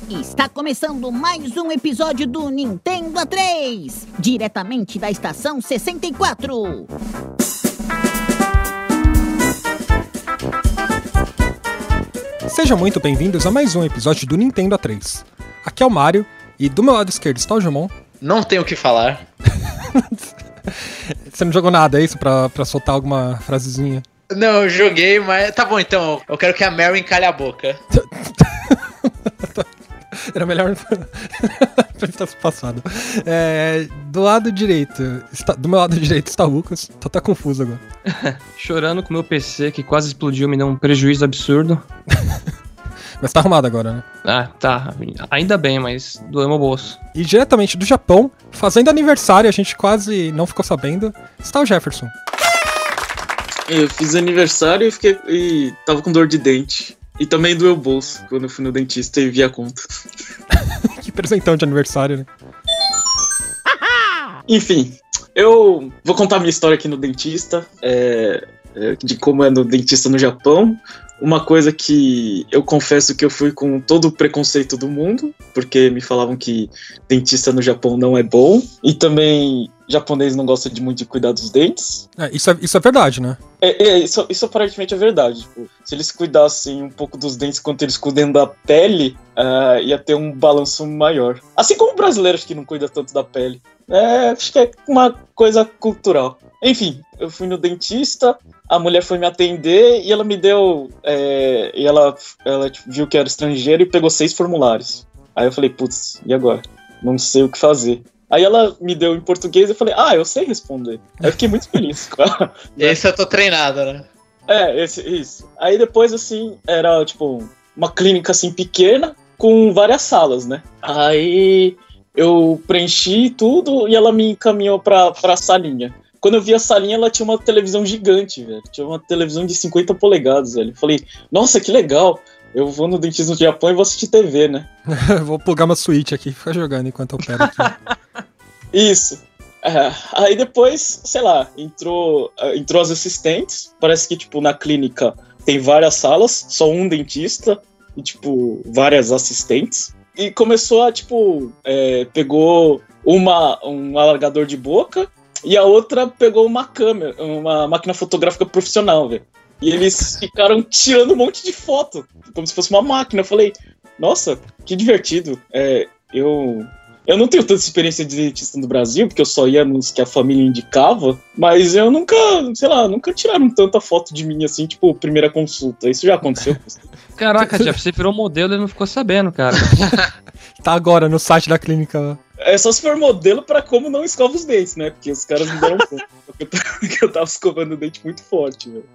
Está começando mais um episódio do Nintendo A3, diretamente da estação 64. Sejam muito bem-vindos a mais um episódio do Nintendo A3. Aqui é o Mario, e do meu lado esquerdo está o Jomon. Não tenho o que falar. Você não jogou nada, é isso? Pra soltar alguma frasezinha? Não, eu joguei, mas... Tá bom, então. Eu quero que a Mary encalhe a boca. Era melhor pra estar passado. Do lado direito, do meu lado direito está o Lucas. Tá confuso agora. Chorando com meu PC que quase explodiu, me deu um prejuízo absurdo. Mas tá arrumado agora, né? Ah, tá. Ainda bem, mas doeu meu bolso. E diretamente do Japão, fazendo aniversário, a gente quase não ficou sabendo, está o Jefferson. Eu fiz aniversário e tava com dor de dente. E também doeu o bolso quando eu fui no dentista e vi a conta. Que presentão de aniversário, né? Enfim, eu vou contar minha história aqui no dentista, de como é no dentista no Japão. Uma coisa que eu confesso que eu fui com todo o preconceito do mundo, porque me falavam que dentista no Japão não é bom. E também japonês não gosta muito de cuidar dos dentes. Isso é verdade, né? Isso aparentemente é verdade. Tipo, se eles cuidassem um pouco dos dentes enquanto eles cuidam da pele, ia ter um balanço maior. Assim como brasileiros que não cuidam tanto da pele. Acho que é uma coisa cultural. Enfim, eu fui no dentista, a mulher foi me atender e ela me deu... e ela viu que era estrangeiro e pegou 6 formulários. Aí eu falei, putz, e agora? Não sei o que fazer. Aí ela me deu em português e eu falei, eu sei responder. Aí eu fiquei muito feliz com ela. Esse eu tô treinado, né? Isso. Aí depois, assim, era tipo uma clínica assim pequena com várias salas, né? Aí eu preenchi tudo e ela me encaminhou pra salinha. Quando eu vi a salinha, ela tinha uma televisão gigante, velho. Tinha uma televisão de 50 polegadas, velho. Eu falei, nossa, que legal. Eu vou no dentista no Japão e vou assistir TV, né? Vou plugar uma Switch aqui e ficar jogando enquanto eu pego aqui. Isso. Aí depois, sei lá, entrou as assistentes. Parece que, tipo, na clínica tem várias salas, só um dentista e, tipo, várias assistentes. E começou a, tipo, pegou um alargador de boca e a outra pegou uma câmera, uma máquina fotográfica profissional, velho. E eles ficaram tirando um monte de foto, como se fosse uma máquina. Eu falei, nossa, que divertido. Eu não tenho tanta experiência de dentista no Brasil, porque eu só ia nos que a família indicava, mas eu nunca tiraram tanta foto de mim assim, tipo, primeira consulta. Isso já aconteceu? Caraca, Jeff, você virou modelo e não ficou sabendo, cara. Tá agora no site da clínica. É só se for modelo pra como não escova os dentes, né? Porque os caras me deram conta que eu tava escovando o dente muito forte, velho.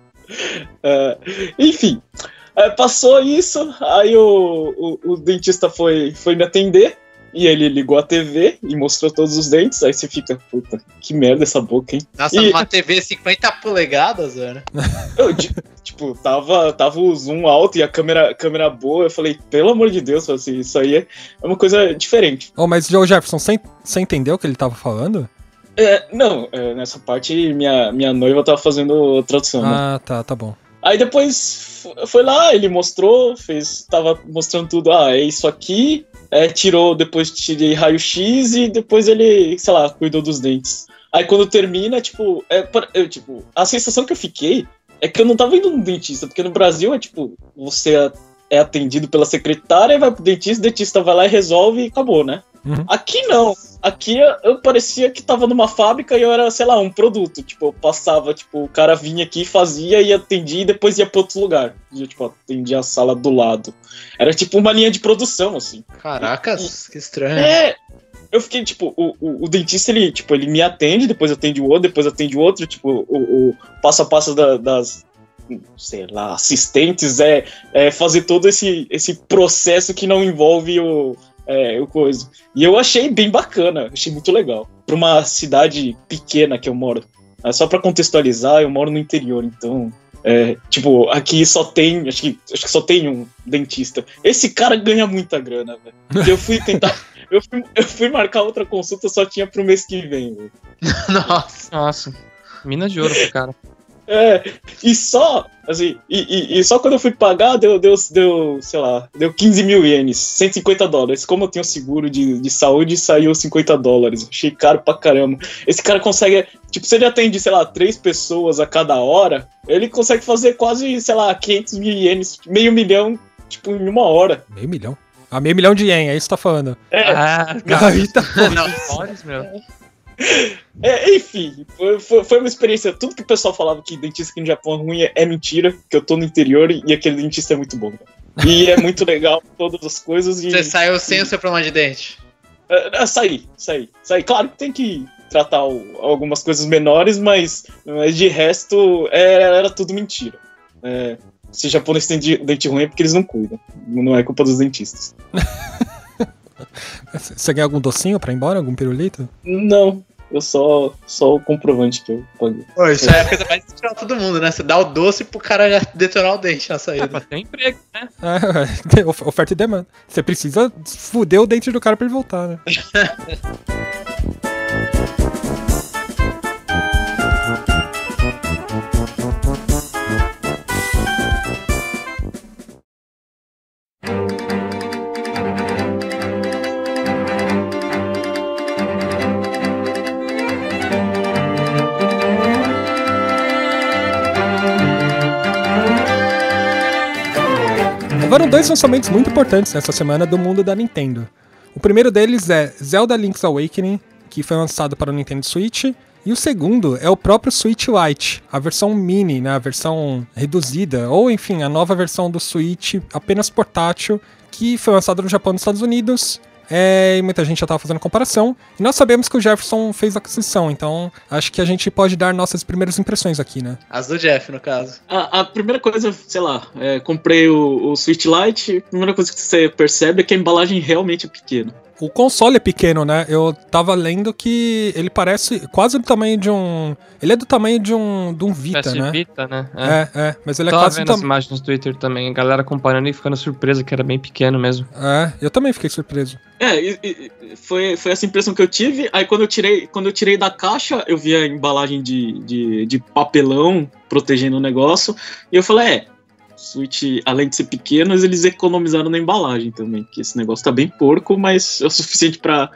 Enfim, passou isso, aí o dentista foi me atender e ele ligou a TV e mostrou todos os dentes. Aí você fica, puta, que merda essa boca, hein? Nossa, uma TV 50 polegadas, velho. Tipo, tava o zoom alto e a câmera boa. Eu falei, pelo amor de Deus, assim, isso aí é uma coisa diferente. Mas, Joe Jefferson, você entendeu o que ele tava falando? Não, nessa parte minha noiva tava fazendo a tradução, né? Tá bom. Aí depois foi lá, ele mostrou, tava mostrando tudo, é isso aqui, depois tirei raio-x e depois ele, sei lá, cuidou dos dentes. Aí quando termina, a sensação que eu fiquei é que eu não tava indo no dentista, porque no Brasil você é atendido pela secretária, vai pro dentista, o dentista vai lá e resolve e acabou, né? Uhum. Aqui não. Aqui eu parecia que tava numa fábrica e eu era, sei lá, um produto. Tipo, eu passava, o cara vinha aqui, fazia e atendia e depois ia pra outro lugar. E eu, atendia a sala do lado. Era tipo uma linha de produção, assim. Caracas, que estranho. Eu fiquei, o dentista, ele me atende, depois atende o outro, depois atende o outro. O passo a passo das, sei lá, assistentes fazer todo esse processo que não envolve o coisa. E eu achei bem bacana, achei muito legal. Pra uma cidade pequena que eu moro. Só pra contextualizar, eu moro no interior, então... aqui só tem... Acho que só tem um dentista. Esse cara ganha muita grana, velho. Eu fui tentar... eu fui marcar outra consulta, só tinha pro mês que vem, velho. Nossa. Mina de ouro pro cara. E só, assim, e só quando eu fui pagar, deu, sei lá, deu 15 mil ienes, $150. Como eu tenho seguro de saúde, saiu $50. Achei caro pra caramba. Esse cara consegue, tipo, se ele atende, sei lá, 3 pessoas a cada hora, ele consegue fazer quase, sei lá, 500 mil ienes, $500 mil, tipo, em 1 hora. $500 mil? Ah, $500 mil de ien, é isso que você tá falando. Eita, enfim, foi uma experiência. Tudo que o pessoal falava que dentista aqui no Japão é ruim é mentira, que eu tô no interior e aquele dentista é muito bom. E é muito legal todas as coisas. Você saiu sem o seu problema de dente? Saí. Claro que tem que tratar algumas coisas menores, mas de resto era tudo mentira. Se japonês tem dente ruim é porque eles não cuidam. Não é culpa dos dentistas. Você ganha algum docinho pra ir embora? Algum pirulito? Não, eu só o comprovante que eu paguei. Pô, isso é a coisa mais natural todo mundo, né? Você dá o doce pro cara já detonar o dente na saída. Pra ter emprego, né? Oferta e demanda. Você precisa fuder o dente do cara pra ele voltar, né? Houveram 2 lançamentos muito importantes nessa semana do mundo da Nintendo. O primeiro deles é Zelda Link's Awakening, que foi lançado para o Nintendo Switch, e o segundo é o próprio Switch Lite, a versão mini, né, a versão reduzida, ou enfim, a nova versão do Switch apenas portátil, que foi lançado no Japão e nos Estados Unidos. E muita gente já estava fazendo comparação. E nós sabemos que o Jefferson fez a aquisição, então acho que a gente pode dar nossas primeiras impressões aqui, né? As do Jeff, no caso. A primeira coisa, sei lá, comprei o Switch Lite. A primeira coisa que você percebe é que a embalagem realmente é pequena. O console é pequeno, né? Eu tava lendo que ele parece quase do tamanho de um... Ele é do tamanho de um Vita, PS né? Vita, né? Mas ele é Tava quase vendo as imagens no Twitter também, a galera comparando e ficando surpresa que era bem pequeno mesmo. Eu também fiquei surpreso. Foi essa impressão que eu tive. Aí quando eu tirei da caixa, eu vi a embalagem de papelão protegendo o negócio. E eu falei, Switch, além de ser pequeno, eles economizaram na embalagem também. Que esse negócio tá bem porco, mas é o suficiente pra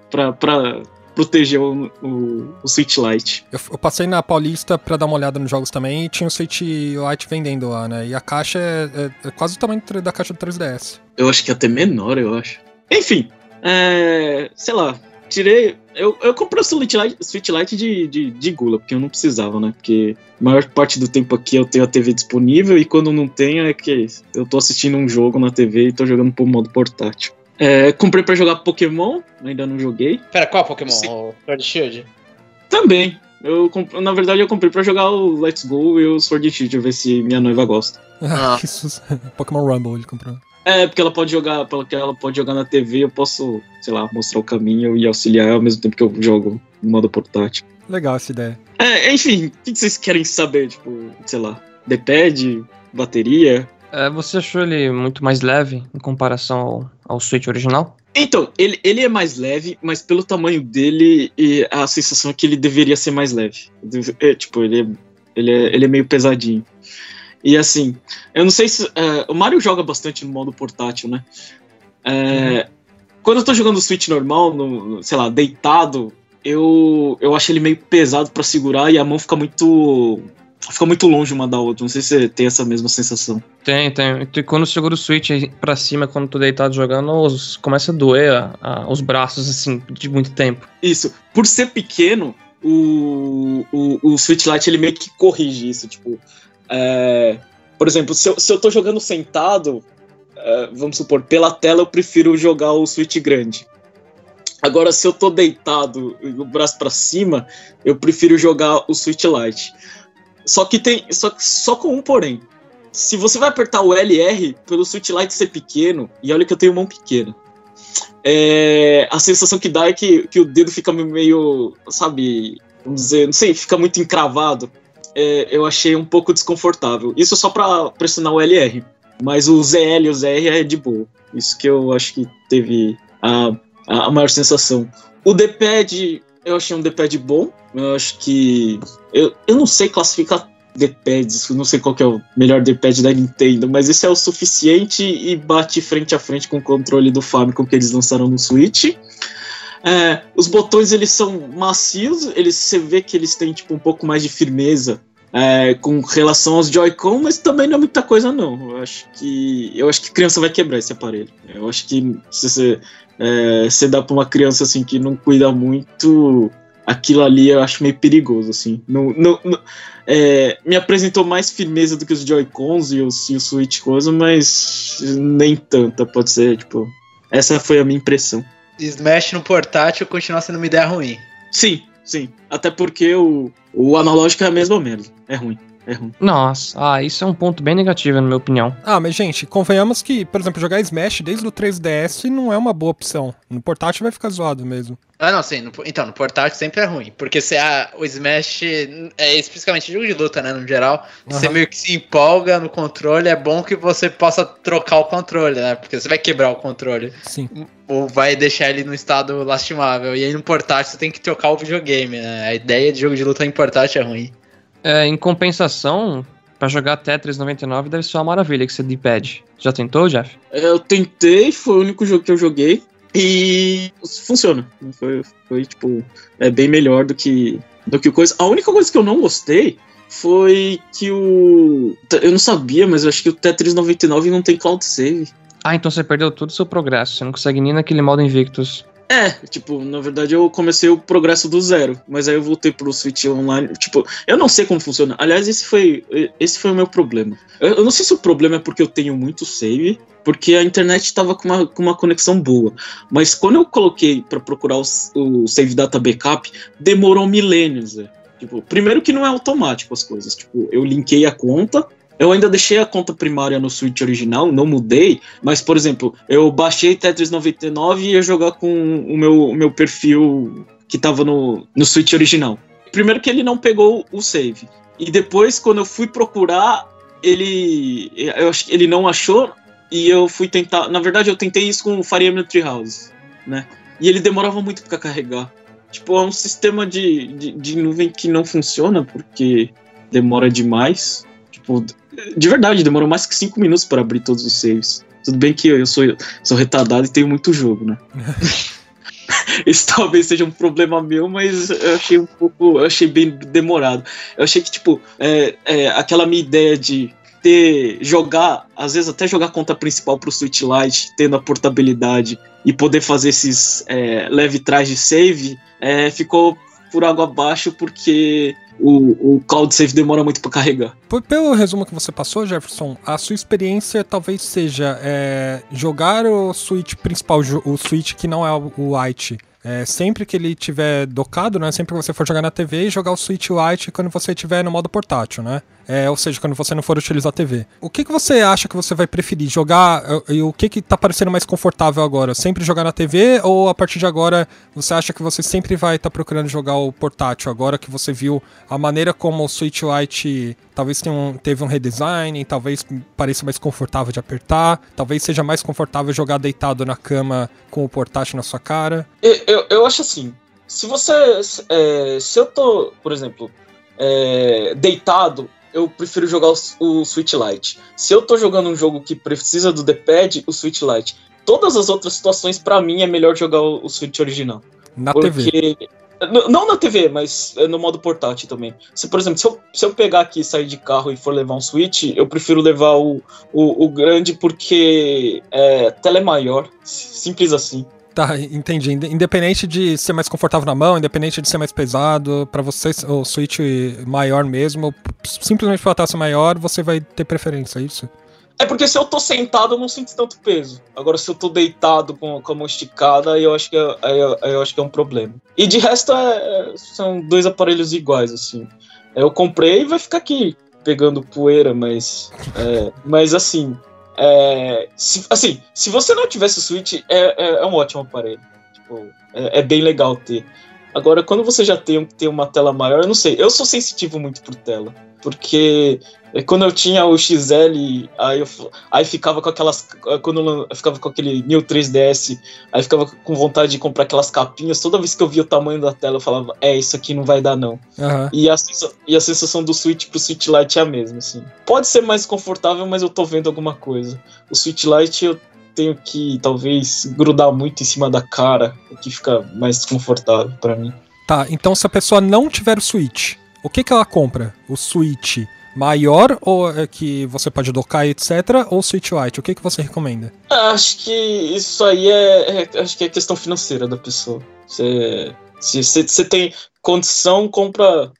proteger o Switch Lite. Eu passei na Paulista pra dar uma olhada nos jogos também e tinha o Switch Lite vendendo lá, né? E a caixa é quase o tamanho da caixa do 3DS. Eu acho que é até menor, eu acho. Enfim, sei lá, eu comprei o Switch Lite de gula, porque eu não precisava, né? Porque a maior parte do tempo aqui eu tenho a TV disponível e quando não tenho é que eu tô assistindo um jogo na TV e tô jogando por modo portátil. Comprei pra jogar Pokémon, ainda não joguei. Pera, qual Pokémon? O Sword Shield? Também. Na verdade eu comprei pra jogar o Let's Go e o Sword Shield, ver se minha noiva gosta. Isso, Pokémon Rumble ele comprou. Porque ela pode jogar na TV, eu posso, sei lá, mostrar o caminho e auxiliar ao mesmo tempo que eu jogo no modo portátil. Legal essa ideia. Enfim, o que vocês querem saber? Tipo, sei lá, D-pad, bateria? Você achou ele muito mais leve em comparação ao Switch original? Então, ele é mais leve, mas pelo tamanho dele, a sensação é que ele deveria ser mais leve. Tipo, ele é meio pesadinho. E assim, eu não sei se... o Mario joga bastante no modo portátil, né? Quando eu tô jogando o Switch normal, sei lá, deitado, eu acho ele meio pesado pra segurar e a mão fica muito longe uma da outra. Não sei se você tem essa mesma sensação. Tem. E quando eu seguro o Switch pra cima, quando tô deitado jogando, começa a doer os braços, assim, de muito tempo. Isso. Por ser pequeno, o Switch Lite, ele meio que corrige isso, tipo... por exemplo, se eu tô jogando sentado, vamos supor, pela tela eu prefiro jogar o Switch grande. Agora, se eu tô deitado e o braço pra cima, eu prefiro jogar o Switch Lite. Só que só com um porém. Se você vai apertar o LR, pelo Switch Lite ser pequeno, e olha que eu tenho mão pequena, a sensação que dá é que o dedo fica meio, sabe, vamos dizer, não sei, fica muito encravado. Eu achei um pouco desconfortável. Isso só pra pressionar o LR. Mas o ZL e o ZR é de boa. Isso que eu acho que teve a maior sensação. O D-pad, eu achei um D-pad bom. Eu acho que... Eu não sei classificar D-pads, não sei qual que é o melhor D-pad da Nintendo, mas esse é o suficiente e bate frente a frente com o controle do Famicom que eles lançaram no Switch. Os botões, eles são macios, você vê que eles têm tipo, um pouco mais de firmeza com relação aos Joy-Con, mas também não é muita coisa não. Eu acho que criança vai quebrar esse aparelho. Eu acho que se você dá pra uma criança assim que não cuida muito, aquilo ali eu acho meio perigoso, assim. Me apresentou mais firmeza do que os Joy-Cons e o Switch coisa, mas nem tanta, pode ser, tipo... Essa foi a minha impressão. Smash no portátil continua sendo uma ideia ruim. Sim. Até porque o analógico é a mesma merda. É ruim. Nossa, isso é um ponto bem negativo, na minha opinião. Mas gente, convenhamos que, por exemplo, jogar Smash desde o 3DS não é uma boa opção. No portátil vai ficar zoado mesmo. Não, sim. Então, no portátil sempre é ruim. Porque o Smash é especificamente jogo de luta, né? No geral, você meio que se empolga no controle. É bom que você possa trocar o controle, né? Porque você vai quebrar o controle. Sim. Ou vai deixar ele no estado lastimável. E aí no portátil você tem que trocar o videogame, né? A ideia de jogo de luta em portátil é ruim. Em compensação, pra jogar Tetris 99 deve ser uma maravilha que você D-pad. Já tentou, Jeff? Eu tentei, foi o único jogo que eu joguei e funciona. Foi tipo, bem melhor do que coisa. A única coisa que eu não gostei foi que eu não sabia, mas eu acho que o Tetris 99 não tem cloud save. Então você perdeu todo o seu progresso, você não consegue nem naquele modo Invictus. Tipo, na verdade eu comecei o progresso do zero, mas aí eu voltei pro Switch Online, tipo, eu não sei como funciona. Aliás, esse foi o meu problema. Eu não sei se o problema é porque eu tenho muito save, porque a internet tava com uma conexão boa, mas quando eu coloquei pra procurar o Save Data Backup, demorou milênios, Tipo, primeiro que não é automático as coisas, tipo, eu linkei a conta. Eu ainda deixei a conta primária no Switch original, não mudei, mas, por exemplo, eu baixei Tetris 99 e ia jogar com o meu perfil que tava no Switch original. Primeiro que ele não pegou o save. E depois, quando eu fui procurar, eu acho que ele não achou, e eu fui tentar... Na verdade, eu tentei isso com o Fire Emblem Treehouse, né? E ele demorava muito pra carregar. Tipo, é um sistema de nuvem que não funciona, porque demora demais. Tipo, de verdade, demorou mais que 5 minutos para abrir todos os saves. Tudo bem que eu sou retardado e tenho muito jogo, né? Isso talvez seja um problema meu, mas eu achei bem demorado. Eu achei que, tipo, aquela minha ideia de às vezes até jogar conta principal pro Switch Lite, tendo a portabilidade e poder fazer esses leve trás de save, ficou por água abaixo porque o cloud save demora muito para carregar. Pelo resumo que você passou, Jefferson, a sua experiência talvez seja jogar o Switch principal, o Switch que não é o Lite, sempre que ele tiver docado, né? Sempre que você for jogar na TV, e jogar o Switch Lite quando você estiver no modo portátil, né? Ou seja, quando você não for utilizar a TV. O que você acha que você vai preferir? Jogar, e o que tá parecendo mais confortável agora? Sempre jogar na TV, ou a partir de agora você acha que você sempre vai estar procurando jogar o portátil? Agora que você viu a maneira como o Switch Lite talvez teve um redesign, talvez pareça mais confortável de apertar, talvez seja mais confortável jogar deitado na cama com o portátil na sua cara? Eu acho assim, se eu tô, por exemplo, deitado, eu prefiro jogar o Switch Lite. Se eu tô jogando um jogo que precisa do D-pad, o Switch Lite. Todas as outras situações, pra mim, é melhor jogar o Switch original. Na TV? Não na TV, mas no modo portátil também. Por exemplo, se eu pegar aqui, sair de carro e for levar um Switch, eu prefiro levar o grande porque a tela é maior. Simples assim. Tá, entendi. Independente de ser mais confortável na mão, independente de ser mais pesado, pra você o Switch maior mesmo, simplesmente pela tela ser maior, você vai ter preferência, é isso? Porque se eu tô sentado, eu não sinto tanto peso. Agora, se eu tô deitado com a mão esticada, aí eu acho que é um problema. E de resto, são dois aparelhos iguais, assim. Eu comprei e vai ficar aqui pegando poeira, mas assim... se você não tivesse o Switch, é um ótimo aparelho. Tipo, é bem legal ter. Agora, quando você já tem uma tela maior, eu não sei. Eu sou sensitivo muito por tela. Porque Quando eu tinha o XL, aí ficava com aquelas. Quando eu ficava com aquele New 3DS, aí ficava com vontade de comprar aquelas capinhas. Toda vez que eu via o tamanho da tela, eu falava, isso aqui não vai dar, não. Aham. E a sensação do Switch pro Switch Lite é a mesma, assim. Pode ser mais confortável, mas eu tô vendo alguma coisa. O Switch Lite eu tenho que, talvez, grudar muito em cima da cara, o que fica mais desconfortável pra mim. Tá, então se a pessoa não tiver o Switch, o que ela compra? O Switch maior, ou que você pode dockar, etc., ou o Switch Lite? O que você recomenda? Acho que isso aí acho que é questão financeira da pessoa. Se você tem condição, compra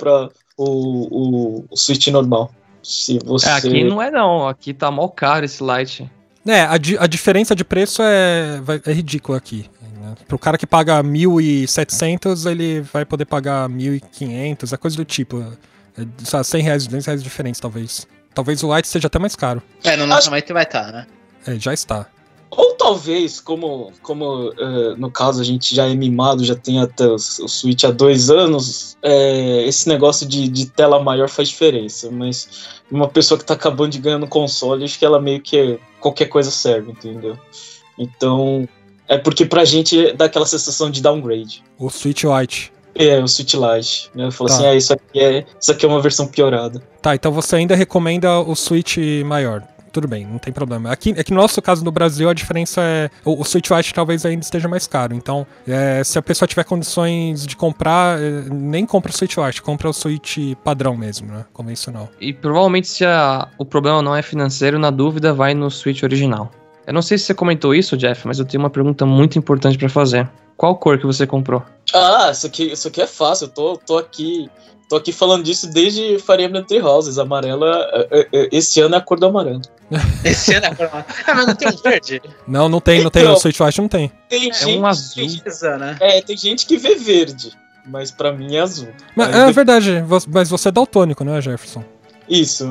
o Switch normal. Se você... Aqui não é não, aqui tá mó caro esse Lite. A diferença de preço é ridícula aqui. Né? Pro cara que paga 1.700, ele vai poder pagar 1.500, é coisa do tipo. R$100, R$200 de diferença, talvez. Talvez o Lite seja até mais caro. No lançamento vai estar, né? Já está. Ou talvez, como no caso a gente já é mimado, já tem até o Switch há 2 anos, esse negócio de tela maior faz diferença. Mas uma pessoa que tá acabando de ganhar no console, acho que ela meio que qualquer coisa serve, entendeu? Então, é porque pra gente dá aquela sensação de downgrade. O Switch Lite. O Switch Lite. Né? Eu falo assim, isso aqui é uma versão piorada. Tá, então você ainda recomenda o Switch maior. Tudo bem, não tem problema. Aqui no nosso caso, no Brasil, a diferença é... O Switch Lite talvez ainda esteja mais caro. Então, se a pessoa tiver condições de comprar, nem compra o Switch Lite, compra o Switch padrão mesmo, né? Convencional. E provavelmente se o problema não é financeiro, na dúvida, vai no Switch original. Eu não sei se você comentou isso, Jeff, mas eu tenho uma pergunta muito importante pra fazer. Qual cor que você comprou? Isso aqui é fácil. Eu tô aqui falando disso desde Fire Emblem Three Houses. Amarela, esse ano é a cor do amarelo. Esse ano é a cor do amarelo. Mas não tem um verde? Não tem. Então, O Switch Lite não tem. Tem gente, um azul. Né? Tem gente que vê verde, mas pra mim é azul. Mas, é verdade, mas você é daltônico, não é, Jefferson? Isso.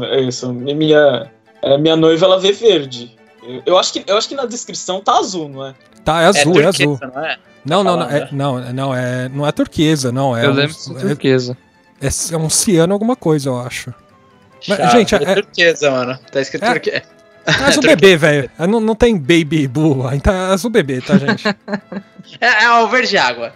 Minha noiva, ela vê verde. Eu acho que na descrição tá azul, não é? Tá, é azul, turquesa, é azul. Não é? Não é turquesa, não. Eu lembro de turquesa. É um ciano alguma coisa, eu acho. Mas, gente, é turquesa, mano. Tá escrito turquesa. É azul bebê, velho. Não tem baby blue, então é azul bebê, tá, gente? É o verde água.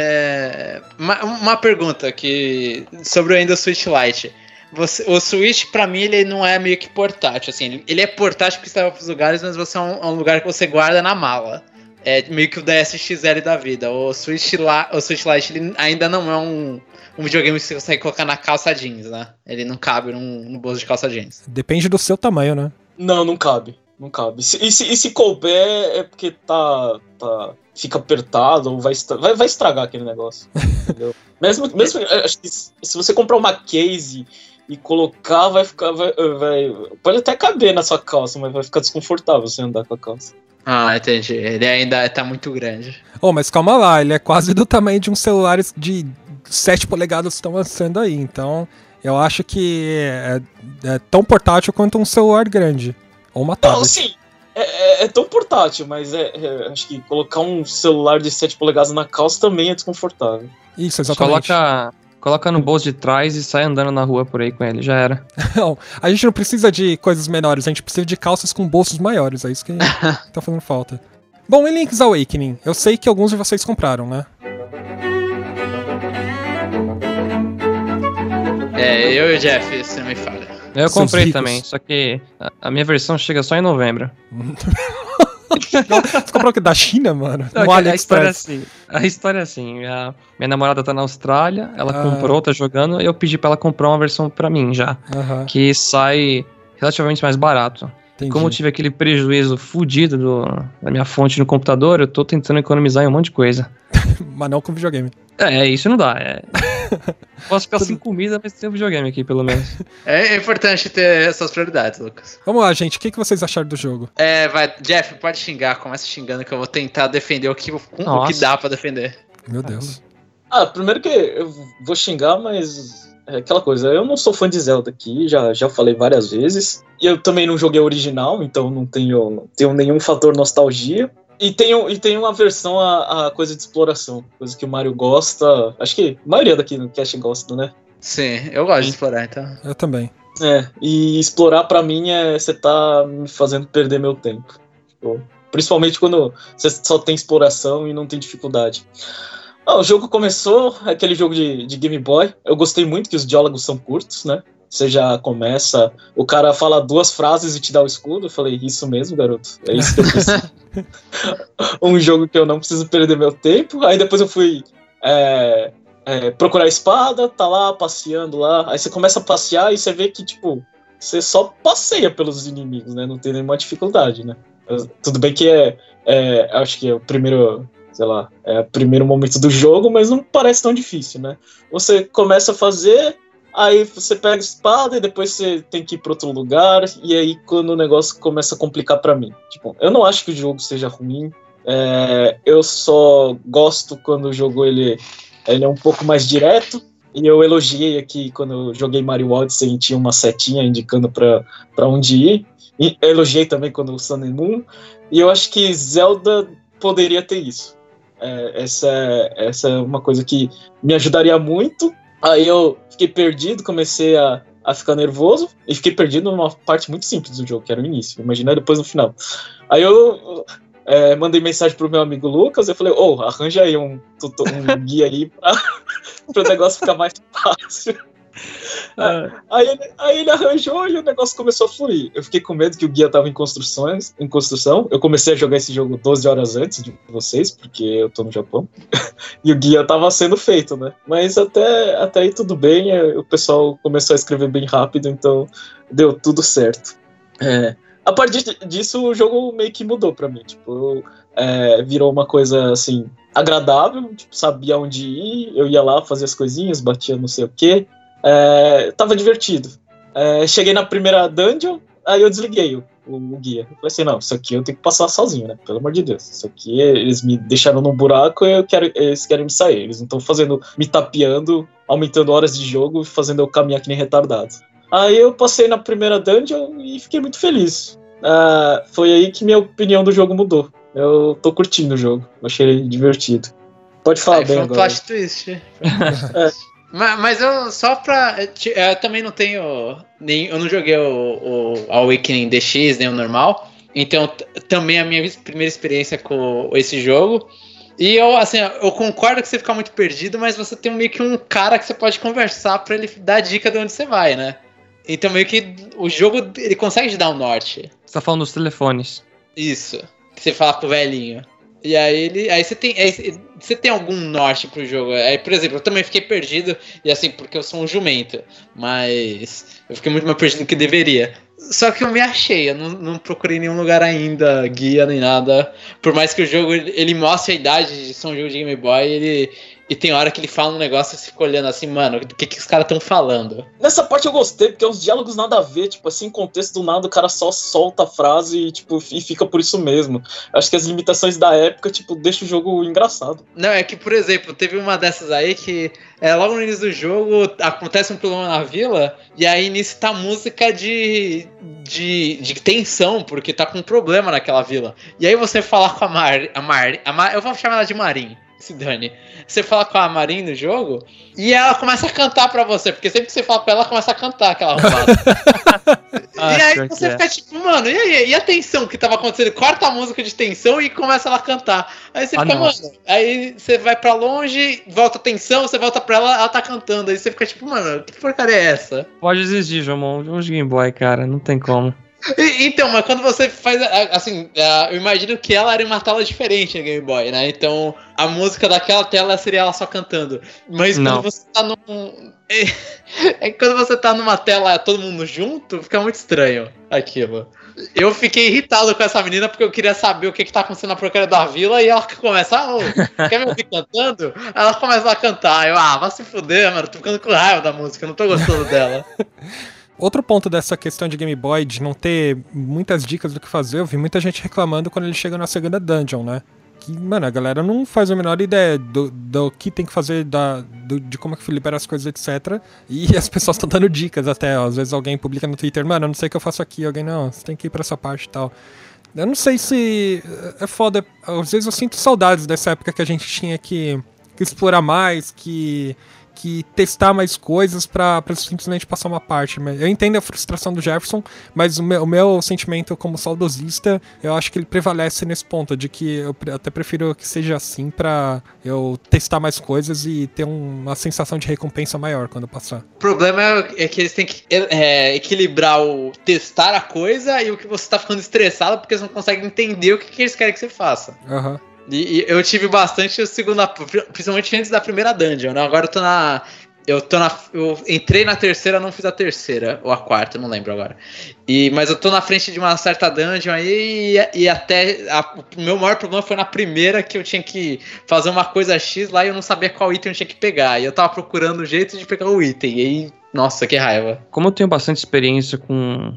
Uma pergunta sobre ainda o Switch Lite. O Switch, pra mim, ele não é meio que portátil, assim. Ele é portátil porque está para os lugares, mas você é um lugar que você guarda na mala. É meio que o DSXL da vida. O Switch Lite, ele ainda não é um videogame que você consegue colocar na calça jeans, né? Ele não cabe no bolso de calça jeans. Depende do seu tamanho, né? Não cabe. Não cabe. E se couber, é porque fica apertado ou vai estragar aquele negócio. Entendeu? Mesmo acho que se você comprar uma case e colocar, pode até caber na sua calça, mas vai ficar desconfortável você andar com a calça. Entendi. Ele ainda tá muito grande. Mas calma lá, ele é quase do tamanho de um celular de 7 polegadas que estão lançando aí, então eu acho que é tão portátil quanto um celular grande, ou uma tablet. Não, sim, é tão portátil, mas acho que colocar um celular de 7 polegadas na calça também é desconfortável. Isso, exatamente. Coloca no bolso de trás e sai andando na rua por aí com ele, já era. Não, a gente não precisa de coisas menores, a gente precisa de calças com bolsos maiores, é isso que tá fazendo falta. Bom, e Link's Awakening? Eu sei que alguns de vocês compraram, né? Eu e o Jeff, você não me fala. Eu comprei também, só que a minha versão chega só em novembro. Você comprou o que? Da China, mano? Não, a história é assim, minha namorada tá na Austrália, ela comprou, tá jogando, e eu pedi pra ela comprar uma versão pra mim já, que sai relativamente mais barato. Entendi. Como eu tive aquele prejuízo fudido da minha fonte no computador, eu tô tentando economizar em um monte de coisa. Mas não com videogame. Isso não dá. Posso ficar sem comida, mas tem um videogame aqui, pelo menos. É importante ter essas prioridades, Lucas. Vamos lá, gente. O que vocês acharam do jogo? Jeff, pode xingar. Começa xingando que eu vou tentar defender o que dá pra defender. Meu Deus. Primeiro que eu vou xingar, mas é aquela coisa. Eu não sou fã de Zelda aqui, já falei várias vezes. E eu também não joguei original, então não tenho nenhum fator nostalgia. E tem uma versão a coisa de exploração, coisa que o Mario gosta. Acho que a maioria daqui no cast gosta, né? Sim, eu gosto de explorar, então. Eu também. E explorar pra mim você tá me fazendo perder meu tempo. Tipo, principalmente quando você só tem exploração e não tem dificuldade. O jogo começou, aquele jogo de Game Boy. Eu gostei muito que os diálogos são curtos, né? Você já começa, o cara fala 2 frases e te dá o escudo. Eu falei, isso mesmo, garoto, é isso que eu preciso. Um jogo que eu não preciso perder meu tempo. Aí depois eu fui procurar a espada, tá lá, passeando lá. Aí você começa a passear e você vê que, tipo, você só passeia pelos inimigos, né? Não tem nenhuma dificuldade, né? Tudo bem que acho que é o primeiro, sei lá, é o primeiro momento do jogo, mas não parece tão difícil, né? Você começa a fazer... Aí você pega a espada e depois você tem que ir pra outro lugar. E aí quando o negócio começa a complicar pra mim. Tipo, eu não acho que o jogo seja ruim. Eu só gosto quando o jogo ele é um pouco mais direto. E eu elogiei aqui quando eu joguei Mario Odyssey e tinha uma setinha indicando pra onde ir. E eu elogiei também quando o Sun and Moon. E eu acho que Zelda poderia ter isso. Essa é uma coisa que me ajudaria muito. Aí eu fiquei perdido, comecei a ficar nervoso e fiquei perdido numa parte muito simples do jogo, que era o início. Imagina depois no final. Aí eu mandei mensagem pro meu amigo Lucas, eu falei, arranja aí um guia aí para o negócio ficar mais fácil. Aí ele arranjou e o negócio começou a fluir. Eu fiquei com medo que o guia tava em construção. Eu comecei a jogar esse jogo 12 horas antes de vocês, porque eu tô no Japão. E o guia tava sendo feito, né? Mas até aí tudo bem. O pessoal começou a escrever bem rápido, então deu tudo certo. A partir disso, o jogo meio que mudou pra mim. Tipo, virou uma coisa assim agradável. Tipo, sabia onde ir. Eu ia lá, fazia as coisinhas, batia não sei o quê. Tava divertido. Cheguei na primeira dungeon, aí eu desliguei o guia. Eu falei assim, não, isso aqui eu tenho que passar sozinho, né? Pelo amor de Deus. Isso aqui, eles me deixaram num buraco e eles querem me sair. Eles não estão me tapeando, aumentando horas de jogo e fazendo eu caminhar que nem retardado. Aí eu passei na primeira dungeon e fiquei muito feliz. Foi aí que minha opinião do jogo mudou. Eu tô curtindo o jogo, achei ele divertido. Pode falar bem agora. Plot twist. Mas eu só pra... Eu também não tenho... Eu não joguei o Awakening DX, nem o normal. Então, também a minha primeira experiência com esse jogo. E eu concordo que você fica muito perdido, mas você tem meio que um cara que você pode conversar pra ele dar dica de onde você vai, né? Então, meio que o jogo, ele consegue te dar um norte. Você tá falando dos telefones. Isso. Que você fala pro velhinho. E aí você tem algum norte pro jogo. Aí, por exemplo, eu também fiquei perdido, e assim, porque eu sou um jumento, mas eu fiquei muito mais perdido do que deveria. Só que eu me achei, eu não procurei nenhum lugar ainda, guia nem nada. Por mais que o jogo, ele mostre a idade de ser um jogo de Game Boy, e tem hora que ele fala um negócio e você fica olhando assim, mano, o que os caras estão falando? Nessa parte eu gostei, porque é uns diálogos nada a ver, tipo assim, em contexto do nada, o cara só solta a frase e fica por isso mesmo. Acho que as limitações da época, tipo, deixa o jogo engraçado. Não, é que, por exemplo, teve uma dessas aí que logo no início do jogo acontece um problema na vila, e aí nisso tá música de tensão, porque tá com um problema naquela vila. E aí você fala com a Mar, eu vou chamar ela de Marin. Se dane. Você fala com a Marin no jogo e ela começa a cantar pra você, porque sempre que você fala pra ela começa a cantar aquela arrumada. E aí você fica tipo, mano, e a tensão que tava acontecendo? Corta a música de tensão e começa ela a cantar. Aí você fica, mano, aí você vai pra longe, volta a tensão, você volta pra ela tá cantando. Aí você fica tipo, mano, que porcaria é essa? Pode existir, João, um Game Boy, cara, não tem como. Então, mas quando você faz, assim, eu imagino que ela era uma tela diferente no Game Boy, né? Então, a música daquela tela seria ela só cantando. Mas quando você tá quando você tá numa tela todo mundo junto, fica muito estranho aquilo. Eu fiquei irritado com essa menina porque eu queria saber o que tá acontecendo na porcaria da vila e ela começa, quer me ouvir cantando? Aí ela começa a cantar. Eu, vai se fuder, mano, tô ficando com raiva da música, eu não tô gostando dela. Outro ponto dessa questão de Game Boy, de não ter muitas dicas do que fazer, eu vi muita gente reclamando quando ele chega na segunda dungeon, né? Que, mano, a galera não faz a menor ideia do que tem que fazer, de como é que libera as coisas, etc. E as pessoas estão dando dicas até, ó. Às vezes alguém publica no Twitter, mano, eu não sei o que eu faço aqui. Alguém, não, você tem que ir pra essa parte e tal. Eu não sei se é foda. Às vezes eu sinto saudades dessa época que a gente tinha que explorar mais, que que testar mais coisas pra simplesmente passar uma parte. Eu entendo a frustração do Jefferson, mas o meu sentimento como saudosista, eu acho que ele prevalece nesse ponto, de que eu até prefiro que seja assim pra eu testar mais coisas e ter uma sensação de recompensa maior quando passar. O problema é que eles têm que equilibrar o testar a coisa e o que você tá ficando estressado porque você não consegue entender o que eles querem que você faça. Aham. E eu tive bastante a segunda, principalmente antes da primeira dungeon, né? Agora eu entrei na terceira, não fiz a terceira, ou a quarta, não lembro agora. Mas eu tô na frente de uma certa dungeon aí, e até o meu maior problema foi na primeira, que eu tinha que fazer uma coisa X lá e eu não sabia qual item eu tinha que pegar. E eu tava procurando o jeito de pegar o item, e aí, nossa, que raiva. Como eu tenho bastante experiência com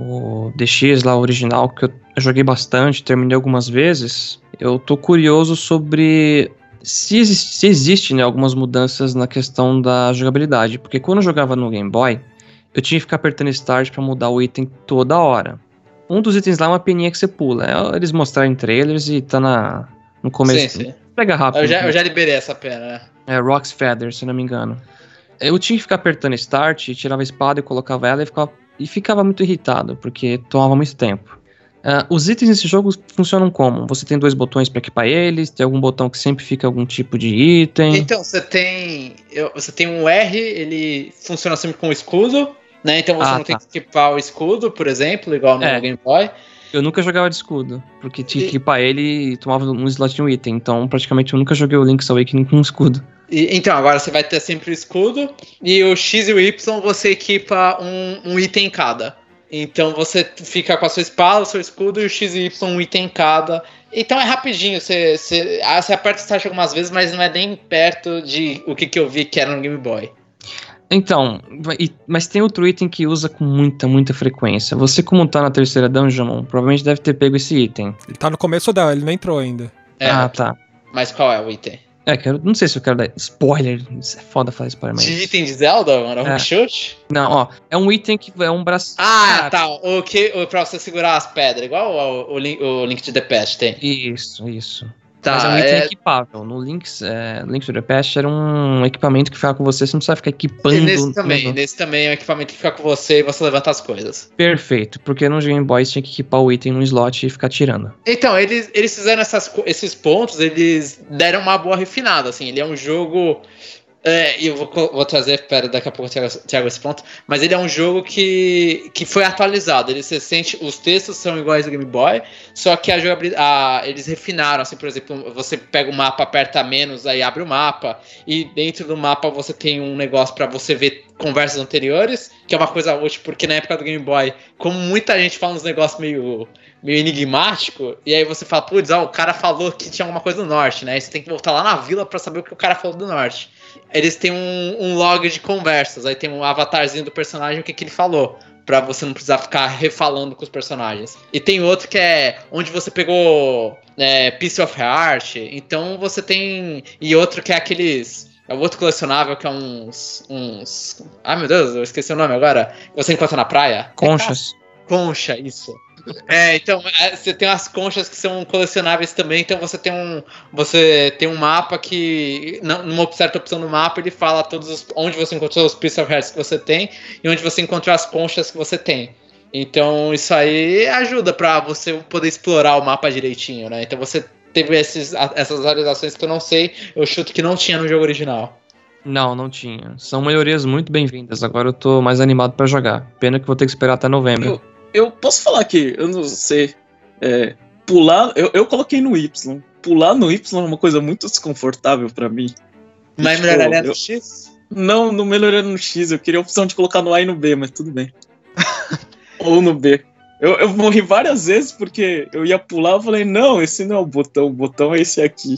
o DX lá, original, que eu joguei bastante, terminei algumas vezes, eu tô curioso sobre se existe, né, algumas mudanças na questão da jogabilidade, porque quando eu jogava no Game Boy, eu tinha que ficar apertando Start pra mudar o item toda hora. Um dos itens lá é uma peninha que você pula, eles mostraram em trailers e tá no começo. Sim. Pega rápido. Eu já liberei essa pena, né? É Rock's Feather, se não me engano. Eu tinha que ficar apertando Start, tirava a espada e colocava ela e ficava muito irritado, porque tomava muito tempo. Os itens nesse jogo funcionam como? Você tem 2 botões para equipar eles, tem algum botão que sempre fica algum tipo de item? Então, você tem um R, ele funciona sempre com o escudo, né? Então você não tem que equipar o escudo, por exemplo, igual no Game Boy. Eu nunca jogava de escudo, porque tinha que equipar ele e tomava um slot de um item. Então, praticamente, eu nunca joguei o Link's Awakening com um escudo. Então, agora você vai ter sempre o escudo, e o X e o Y você equipa um item em cada. Então você fica com a sua espada, o seu escudo e o X e Y, um item em cada. Então é rapidinho, você aperta o Start algumas vezes, mas não é nem perto de o que eu vi que era no Game Boy. Então, mas tem outro item que usa com muita frequência. Você, como tá na terceira dungeon, provavelmente deve ter pego esse item. Ele tá no começo dela, ele não entrou ainda. Tá. Mas qual é o item? Não sei se eu quero dar spoiler. Isso é foda falar spoiler, mas... De item de Zelda, mano? Hookshot? Não, é um item que é um braço... Tá. Pra você segurar as pedras, igual o Link to the Past tem. Isso. Tá, mas é um item equipável. No Link to the Past era um equipamento que ficava com você não precisava ficar equipando. Nesse também é um equipamento que fica com você e você levanta as coisas. Perfeito, porque no Game Boy você tinha que equipar o item num slot e ficar tirando. Então, eles fizeram esses pontos, eles deram uma boa refinada, assim. Ele é um jogo... eu vou trazer, daqui a pouco eu trago esse ponto, mas ele é um jogo que foi atualizado. Ele se sente, os textos são iguais ao Game Boy, só que a jogabilidade, eles refinaram, assim, por exemplo, você pega o mapa, aperta menos, aí abre o mapa, e dentro do mapa você tem um negócio pra você ver conversas anteriores, que é uma coisa útil, porque na época do Game Boy, como muita gente fala uns negócios meio enigmático, e aí você fala, putz, o cara falou que tinha alguma coisa do norte, né? Aí você tem que voltar lá na vila pra saber o que o cara falou do norte. Eles têm um log de conversas, aí tem um avatarzinho do personagem, o que ele falou, pra você não precisar ficar refalando com os personagens. E tem outro que é onde você pegou Piece of Heart, então você tem... E outro que é aqueles... É o outro colecionável que é uns... Ai, meu Deus, eu esqueci o nome agora. Você encontra na praia? Conchas. Concha, isso. Então, você tem as conchas que são colecionáveis também, então você tem um mapa que, numa certa opção do mapa, ele fala onde você encontrou os Piece of Hearts que você tem e onde você encontrou as conchas que você tem. Então, isso aí ajuda pra você poder explorar o mapa direitinho, né? Então você teve essas atualizações que eu não sei, eu chuto que não tinha no jogo original. Não tinha. São melhorias muito bem-vindas, agora eu tô mais animado pra jogar. Pena que vou ter que esperar até novembro. Eu posso falar que, eu não sei, pular, eu coloquei no Y. Pular no Y é uma coisa muito desconfortável pra mim. Mas melhoraria no X? Não melhoraria no X, eu queria a opção de colocar no A e no B, mas tudo bem. Ou no B. Eu morri várias vezes porque eu ia pular e falei, não, esse não é o botão é esse aqui.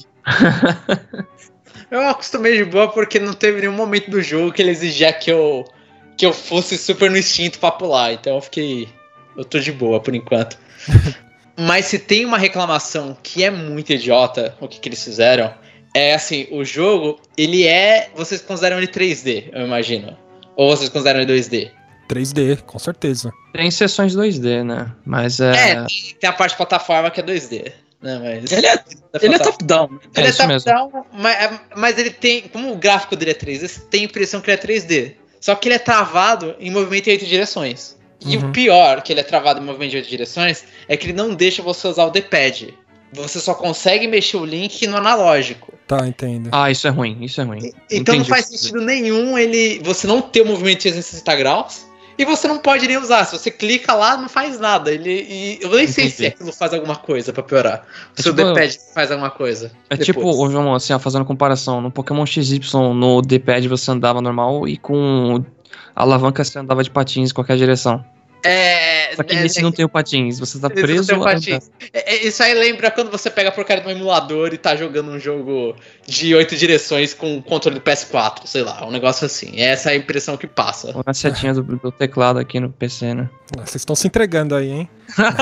Eu acostumei de boa porque não teve nenhum momento do jogo que ele exigia que eu fosse super no instinto pra pular, então eu tô de boa por enquanto. Mas se tem uma reclamação que é muito idiota, o que eles fizeram, é assim, o jogo, vocês consideram ele 3D, eu imagino. Ou vocês consideram ele 2D? 3D, com certeza. Tem sessões 2D, né? Mas tem a parte de plataforma que é 2D. Né, mas ele é top-down. Ele é top-down, mas ele tem... Como o gráfico dele é 3D, você tem a impressão que ele é 3D. Só que ele é travado em movimento em 8 direções. E o pior que ele é travado em movimento em 8 direções é que ele não deixa você usar o D-pad. Você só consegue mexer o Link no analógico. Tá, entendo. Isso é ruim. Então não faz sentido nenhum você não ter o movimento de 360 graus e você não pode nem usar. Se você clica lá, não faz nada. Eu nem sei se aquilo faz alguma coisa pra piorar. Se o D-pad faz alguma coisa. Tipo, João, assim, fazendo comparação, no Pokémon XY, no D-pad você andava normal e com a alavanca você andava de patins em qualquer direção. Só que nesse não tem o patins, você tá preso. Isso aí lembra quando você pega a porcaria do emulador e tá jogando um jogo de 8 direções com controle do PS4, sei lá, um negócio assim. Essa é a impressão que passa. Ou na setinha do teclado aqui no PC, né? Vocês estão se entregando aí, hein?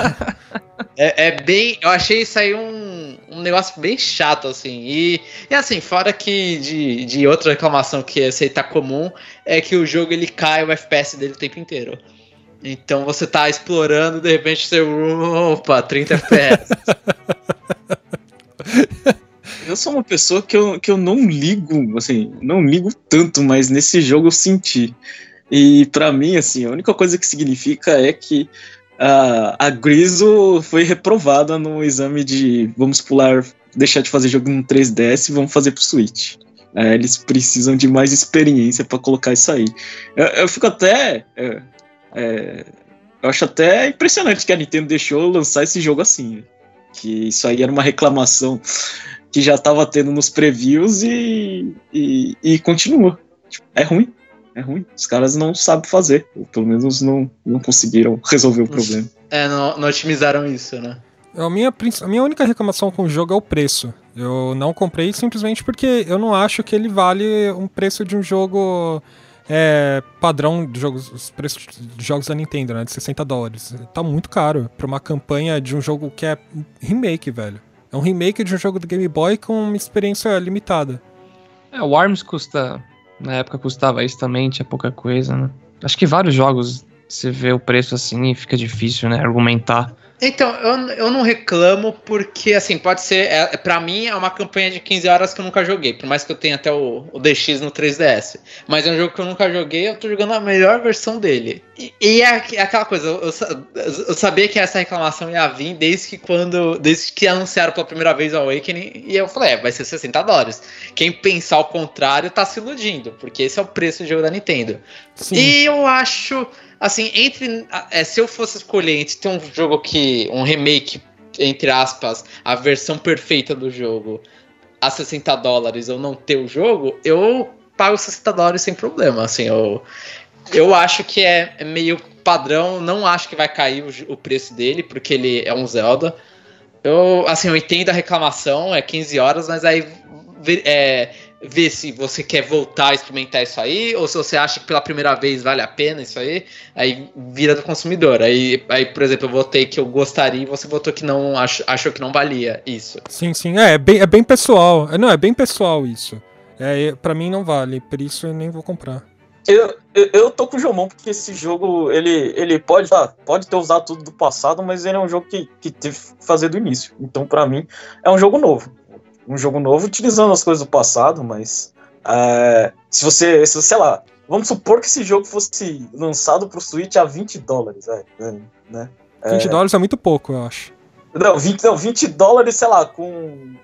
Eu achei isso aí um negócio bem chato, assim. E assim, fora que de outra reclamação que essa aí tá comum, é que o jogo ele cai o FPS dele o tempo inteiro. Então você tá explorando, de repente você... Opa, 30 FPS. Eu sou uma pessoa que eu não ligo, assim, não ligo tanto, mas nesse jogo eu senti. E pra mim, assim, a única coisa que significa é que a Grizzle foi reprovada no exame de deixar de fazer jogo no 3DS e vamos fazer pro Switch. Eles precisam de mais experiência pra colocar isso aí. Eu fico até... eu acho até impressionante que a Nintendo deixou lançar esse jogo assim. Que isso aí era uma reclamação que já tava tendo nos previews e continua. É ruim. Os caras não sabem fazer. Ou pelo menos não conseguiram resolver o problema. Não otimizaram isso, né? A minha única reclamação com o jogo é o preço. Eu não comprei simplesmente porque eu não acho que ele vale um preço de um jogo... padrão de jogos, os preços de jogos da Nintendo, né? De $60. Tá muito caro pra uma campanha de um jogo que é remake, velho. É um remake de um jogo do Game Boy com uma experiência limitada. O ARMS na época custava isso também, tinha pouca coisa, né? Acho que vários jogos você vê o preço assim e fica difícil, né? Argumentar. Então, eu não reclamo porque, assim, pode ser... pra mim, é uma campanha de 15 horas que eu nunca joguei. Por mais que eu tenha até o DX no 3DS. Mas é um jogo que eu nunca joguei, eu tô jogando a melhor versão dele. E é aquela coisa, eu sabia que essa reclamação ia vir desde que anunciaram pela primeira vez o Awakening. E eu falei, vai ser $60. Quem pensar o contrário tá se iludindo. Porque esse é o preço do jogo da Nintendo. Sim. E eu acho... Assim, se eu fosse escolher entre ter um remake, entre aspas, a versão perfeita do jogo a $60 ou não ter o jogo, eu pago $60 sem problema. Assim, eu acho que é meio padrão, não acho que vai cair o preço dele, porque ele é um Zelda. Eu entendo a reclamação, é 15 horas, mas aí ver se você quer voltar a experimentar isso aí, ou se você acha que pela primeira vez vale a pena isso aí vira do consumidor. Aí, por exemplo, eu votei que eu gostaria e você votou que não, achou que não valia isso. Sim, é bem pessoal. Não, é bem pessoal isso. Pra mim não vale, por isso eu nem vou comprar. Eu tô com o Jomon, porque esse jogo, ele pode ter usado tudo do passado, mas ele é um jogo que teve que fazer do início. Então, pra mim, é um jogo novo. Um jogo novo utilizando as coisas do passado, mas se você, sei lá, vamos supor que esse jogo fosse lançado pro Switch a $20, né? $20 é muito pouco, eu acho. Não, $20, sei lá, com,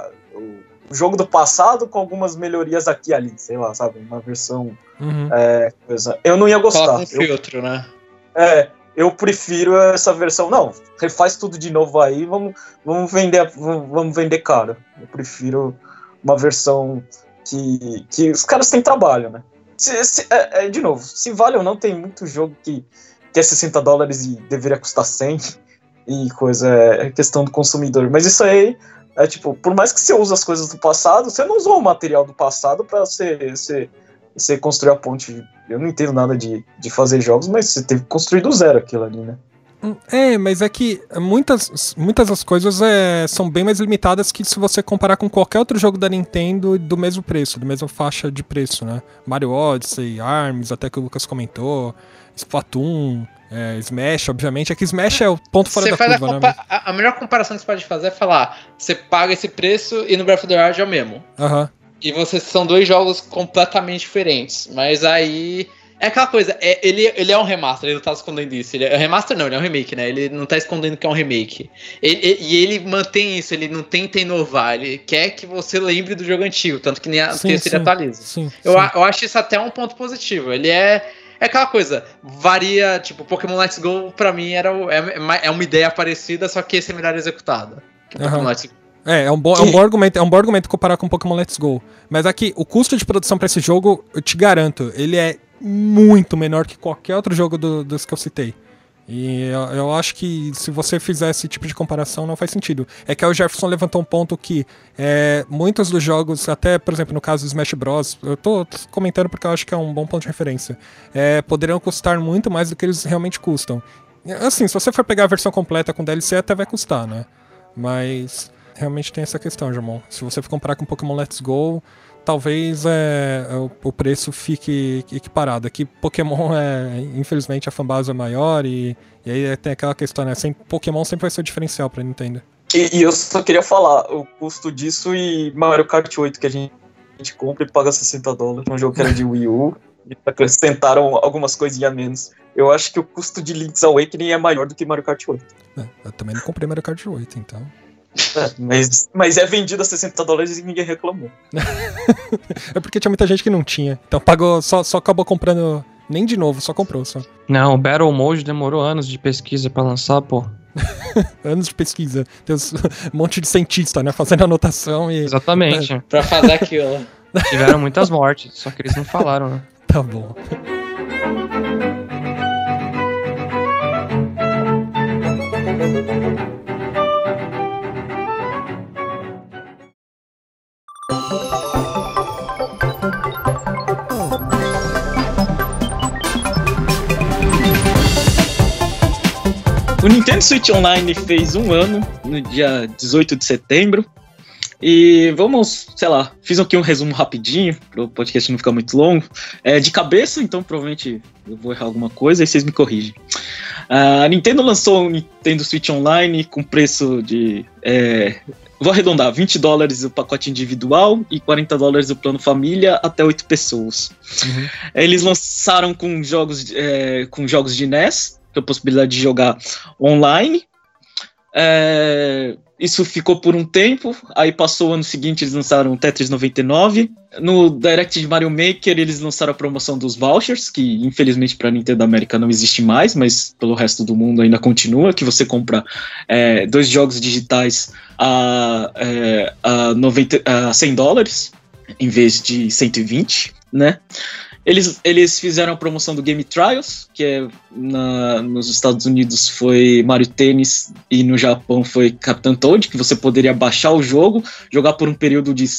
o jogo do passado com algumas melhorias aqui e ali, sei lá, sabe, uma versão coisa. Eu não ia gostar. Coloca um filtro, né? Eu prefiro essa versão. Não, refaz tudo de novo aí, vamos vender caro. Eu prefiro uma versão que os caras têm trabalho, né? De novo, se vale ou não, tem muito jogo que é $60 e deveria custar 100 e coisa, é questão do consumidor. Mas isso aí tipo, por mais que você use as coisas do passado, você não usou o material do passado pra você construir a ponte. Eu não entendo nada de fazer jogos, mas você teve que construir do zero aquilo ali, né? Mas é que muitas das coisas são bem mais limitadas que se você comparar com qualquer outro jogo da Nintendo do mesmo preço, da mesma faixa de preço, né? Mario Odyssey, ARMS, até que o Lucas comentou, Splatoon, Smash, obviamente. É que Smash é o ponto fora da curva, né? A melhor comparação que você pode fazer é falar, você paga esse preço e no Breath of the Wild é o mesmo. E são 2 jogos completamente diferentes. Mas aí... É aquela coisa, ele é um remaster, ele não tá escondendo isso. Remaster não, ele é um remake, né? Ele não tá escondendo que é um remake. E ele mantém isso, ele não tenta inovar, ele quer que você lembre do jogo antigo, tanto que nem a texto ele atualiza. Eu acho isso até um ponto positivo. Ele é aquela coisa, varia, tipo, Pokémon Let's Go pra mim é uma ideia parecida, só que esse é melhor executado. É um bom argumento comparar com Pokémon Let's Go. Mas aqui, o custo de produção pra esse jogo, eu te garanto, ele é muito menor que qualquer outro jogo dos que eu citei. E eu acho que se você fizer esse tipo de comparação não faz sentido. É que o Jefferson levantou um ponto que muitos dos jogos, até por exemplo no caso do Smash Bros, eu tô comentando porque eu acho que é um bom ponto de referência, poderiam custar muito mais do que eles realmente custam. Assim, se você for pegar a versão completa com DLC até vai custar, né? Mas realmente tem essa questão, Jamon. Se você for comparar com Pokémon Let's Go, talvez o preço fique equiparado. Aqui Pokémon infelizmente a fanbase é maior e aí tem aquela questão, né? Pokémon sempre vai ser o diferencial pra Nintendo. E eu só queria falar, o custo disso e Mario Kart 8 que a gente compra e paga $60, um jogo que era de Wii U, e acrescentaram algumas coisinhas a menos. Eu acho que o custo de Link's Awakening é maior do que Mario Kart 8. Eu também não comprei Mario Kart 8, então... Mas é vendido a $60 e ninguém reclamou. É porque tinha muita gente que não tinha. Então só acabou comprando. Nem de novo, só comprou só. Não, o Battle Mode demorou anos de pesquisa pra lançar, pô. Anos de pesquisa. Tem um monte de cientista, né? Fazendo anotação e... Exatamente. Pra fazer aquilo. Tiveram muitas mortes, só que eles não falaram, né? Tá bom. O Nintendo Switch Online fez 1 ano, no dia 18 de setembro. E vamos, sei lá, fiz aqui um resumo rapidinho, para o podcast não ficar muito longo. De cabeça, então provavelmente eu vou errar alguma coisa e vocês me corrigem. A Nintendo lançou o Nintendo Switch Online com preço de... vou arredondar, $20 o pacote individual e $40 o plano família até 8 pessoas. Uhum. Eles lançaram com jogos de NES, com a possibilidade de jogar online. Isso ficou por um tempo, aí passou o ano seguinte, eles lançaram Tetris 99. No Direct de Mario Maker, eles lançaram a promoção dos vouchers, que infelizmente para a Nintendo América não existe mais, mas pelo resto do mundo ainda continua, que você compra 2 jogos digitais a $100 em vez de 120, né? Eles fizeram a promoção do Game Trials, que nos Estados Unidos foi Mario Tennis e no Japão foi Captain Toad, que você poderia baixar o jogo, jogar por um período de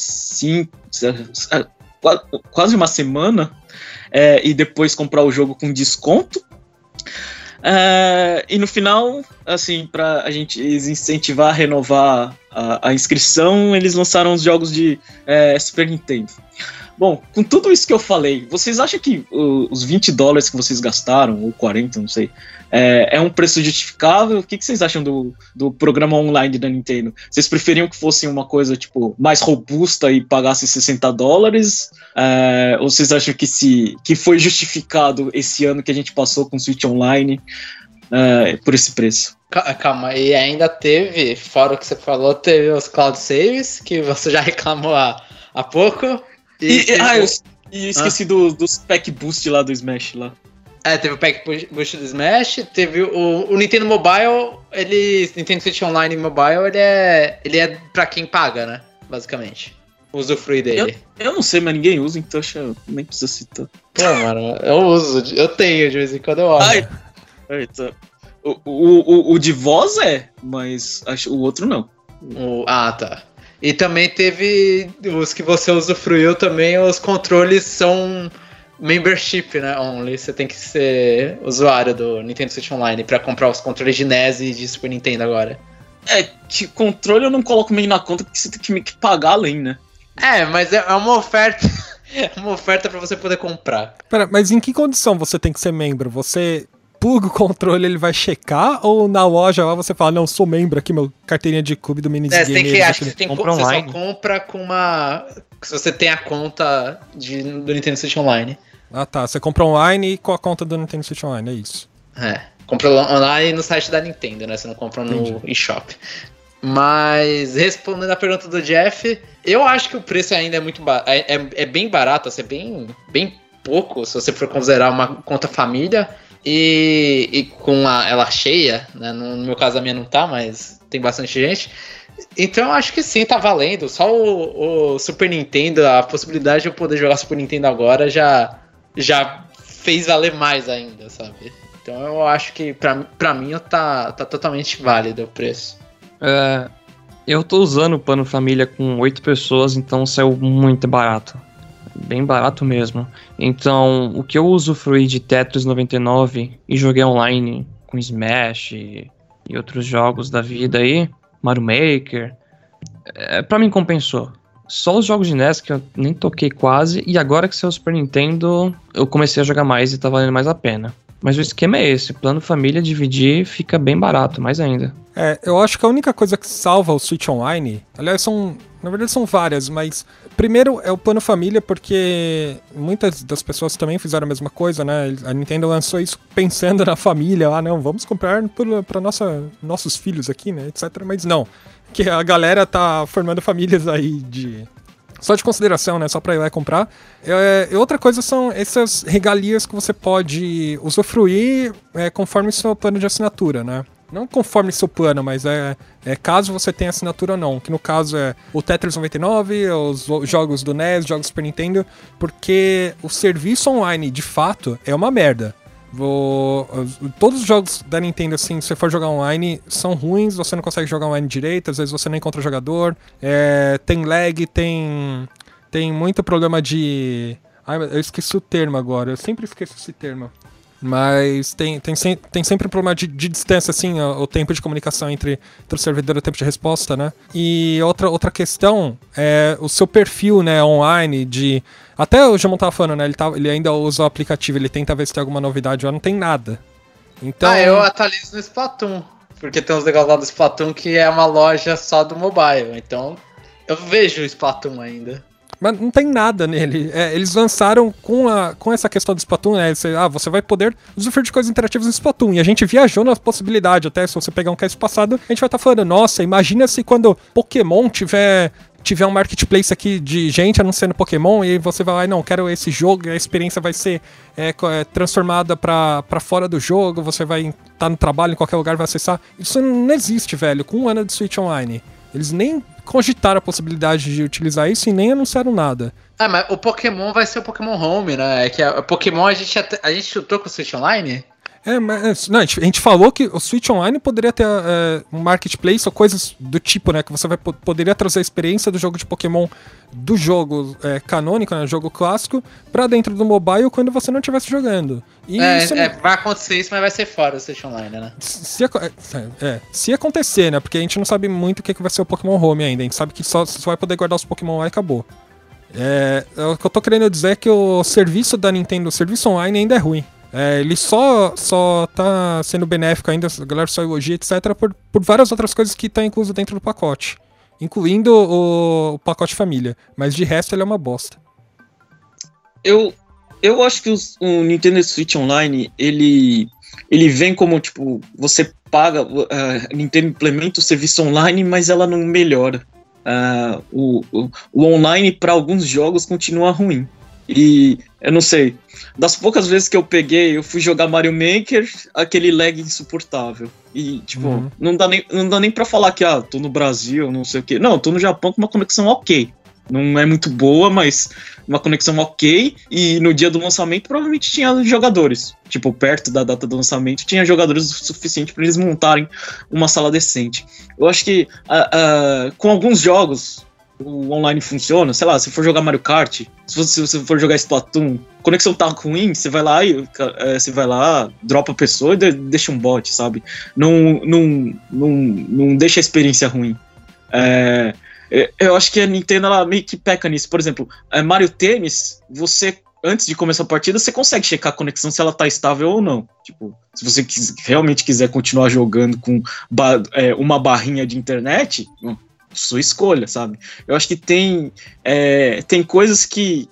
quase uma semana e depois comprar o jogo com desconto. E no final, assim, para a gente incentivar a renovar a inscrição, eles lançaram os jogos de Super Nintendo. Bom, com tudo isso que eu falei, vocês acham que os $20 que vocês gastaram, ou 40, não sei, é um preço justificável? O que vocês acham do programa online da Nintendo? Vocês preferiam que fosse uma coisa, tipo, mais robusta e pagasse $60? Ou vocês acham que foi justificado esse ano que a gente passou com o Switch Online por esse preço? Calma, e ainda teve, fora o que você falou, teve os Cloud Saves, que você já reclamou há pouco. Eu esqueci dos Pack Boost lá do Smash lá. Teve o Pack Boost do Smash, teve o Nintendo Mobile, Nintendo Switch Online Mobile, ele é pra quem paga, né? Basicamente. Usufruir dele. Eu não sei, mas ninguém usa, então acho que nem precisa citar. Pô, mano, eu uso, eu tenho de vez em quando eu olho. O de voz mas acho o outro não. Tá. E também teve os que você usufruiu também, os controles são membership, né, only. Você tem que ser usuário do Nintendo Switch Online pra comprar os controles de NES e de Super Nintendo agora. Que controle eu não coloco meio na conta porque você tem que pagar além, né? Mas é uma oferta. É uma oferta pra você poder comprar. Pera, mas em que condição você tem que ser membro? Você pluga o controle, ele vai checar? Ou na loja lá você fala, não, sou membro aqui, meu carteirinha de clube do Minigame. Acho que você só compra com uma... Se você tem a conta do Nintendo Switch Online. Ah tá, você compra online com a conta do Nintendo Switch Online, é isso. Compra online no site da Nintendo, né? Você não compra no eShop. Mas, respondendo a pergunta do Jeff, eu acho que o preço ainda é muito é bem barato, assim, bem pouco, se você for considerar uma conta família e com ela cheia, né? No meu caso a minha não tá, mas tem bastante gente. Então eu acho que sim, tá valendo. Só o Super Nintendo, a possibilidade de eu poder jogar Super Nintendo agora já fez valer mais ainda, sabe? Então eu acho que pra mim tá totalmente válido o preço. Eu tô usando o plano família com 8 pessoas, então saiu muito barato. Bem barato mesmo. Então, o que eu usufruí de Tetris 99 e joguei online com Smash e outros jogos da vida aí, Mario Maker, pra mim compensou. Só os jogos de NES que eu nem toquei quase, e agora que saiu o Super Nintendo, eu comecei a jogar mais e tá valendo mais a pena. Mas o esquema é esse, plano família, dividir, fica bem barato, mais ainda. Eu acho que a única coisa que salva o Switch Online, aliás, na verdade são várias, mas primeiro é o plano família, porque muitas das pessoas também fizeram a mesma coisa, né? A Nintendo lançou isso pensando na família, não, vamos comprar para nossos filhos aqui, né, etc. Mas não, que a galera tá formando famílias aí só de consideração, né? Só pra ir lá e comprar. E outra coisa são essas regalias que você pode usufruir conforme seu plano de assinatura, né? Não conforme seu plano, mas caso você tenha assinatura ou não. Que no caso é o Tetris 99, os jogos do NES, jogos do Super Nintendo. Porque o serviço online, de fato, é uma merda. Todos os jogos da Nintendo, assim, se você for jogar online, são ruins, você não consegue jogar online direito, às vezes você não encontra jogador, tem lag, tem muito problema de... eu esqueci o termo agora, eu sempre esqueço esse termo. Mas tem sempre um problema de distância, assim, o tempo de comunicação entre o servidor e o tempo de resposta, né? E outra questão é o seu perfil, né, online, até o Jamon tava falando, né, ele ainda usa o aplicativo, ele tenta ver se tem alguma novidade, não tem nada. Então... eu atualizo no Splatoon, porque tem uns negócios lá do Splatoon que é uma loja só do mobile, então eu vejo o Splatoon ainda. Mas não tem nada nele. Eles lançaram com essa questão do Splatoon, né? Você vai poder usufruir de coisas interativas no Splatoon. E a gente viajou na possibilidade, até se você pegar um cast passado, a gente vai estar falando, nossa, imagina se quando Pokémon tiver um marketplace aqui de gente anunciando Pokémon, e você vai lá, não, quero esse jogo, e a experiência vai ser transformada pra fora do jogo, você vai estar no trabalho, em qualquer lugar, vai acessar. Isso não existe, velho, com um ano de Switch Online. Eles nem cogitaram a possibilidade de utilizar isso e nem anunciaram nada. Mas o Pokémon vai ser o Pokémon Home, né? É que o Pokémon a gente chutou com o Switch Online? Mas não, a gente falou que o Switch Online poderia ter um marketplace ou coisas do tipo, né? Que você poderia trazer a experiência do jogo de Pokémon do jogo canônico, né? Jogo clássico, pra dentro do mobile quando você não estivesse jogando. E vai acontecer isso, mas vai ser fora do Switch Online, né? Se acontecer, né? Porque a gente não sabe muito o que vai ser o Pokémon Home ainda. A gente sabe que só vai poder guardar os Pokémon lá e acabou. O que eu tô querendo dizer é que o serviço da Nintendo, o serviço online ainda é ruim. Ele só tá sendo benéfico ainda, a galera só elogia, etc., por várias outras coisas que tá incluso dentro do pacote. Incluindo o pacote família. Mas de resto ele é uma bosta. Eu acho que o Nintendo Switch Online, ele vem como, tipo, você paga, a Nintendo implementa o serviço online, mas ela não melhora. O online para alguns jogos continua ruim. E eu não sei, das poucas vezes que eu fui jogar Mario Maker, aquele lag insuportável. E, tipo, não dá nem pra falar que, tô no Brasil, não sei o quê. Não, tô no Japão com uma conexão ok. Não é muito boa, mas uma conexão ok. E no dia do lançamento, provavelmente tinha jogadores. Tipo, perto da data do lançamento, tinha jogadores o suficiente pra eles montarem uma sala decente. Eu acho que com alguns jogos o online funciona, sei lá, se for jogar Mario Kart, se você for jogar Splatoon, conexão tá ruim, você vai lá, dropa a pessoa e deixa um bot, sabe? Não deixa a experiência ruim. Eu acho que a Nintendo ela meio que peca nisso. Por exemplo, Mario Tennis, você antes de começar a partida, você consegue checar a conexão se ela tá estável ou não. Tipo, se você realmente quiser continuar jogando com uma barrinha de internet, sua escolha, sabe? Eu acho que tem coisas que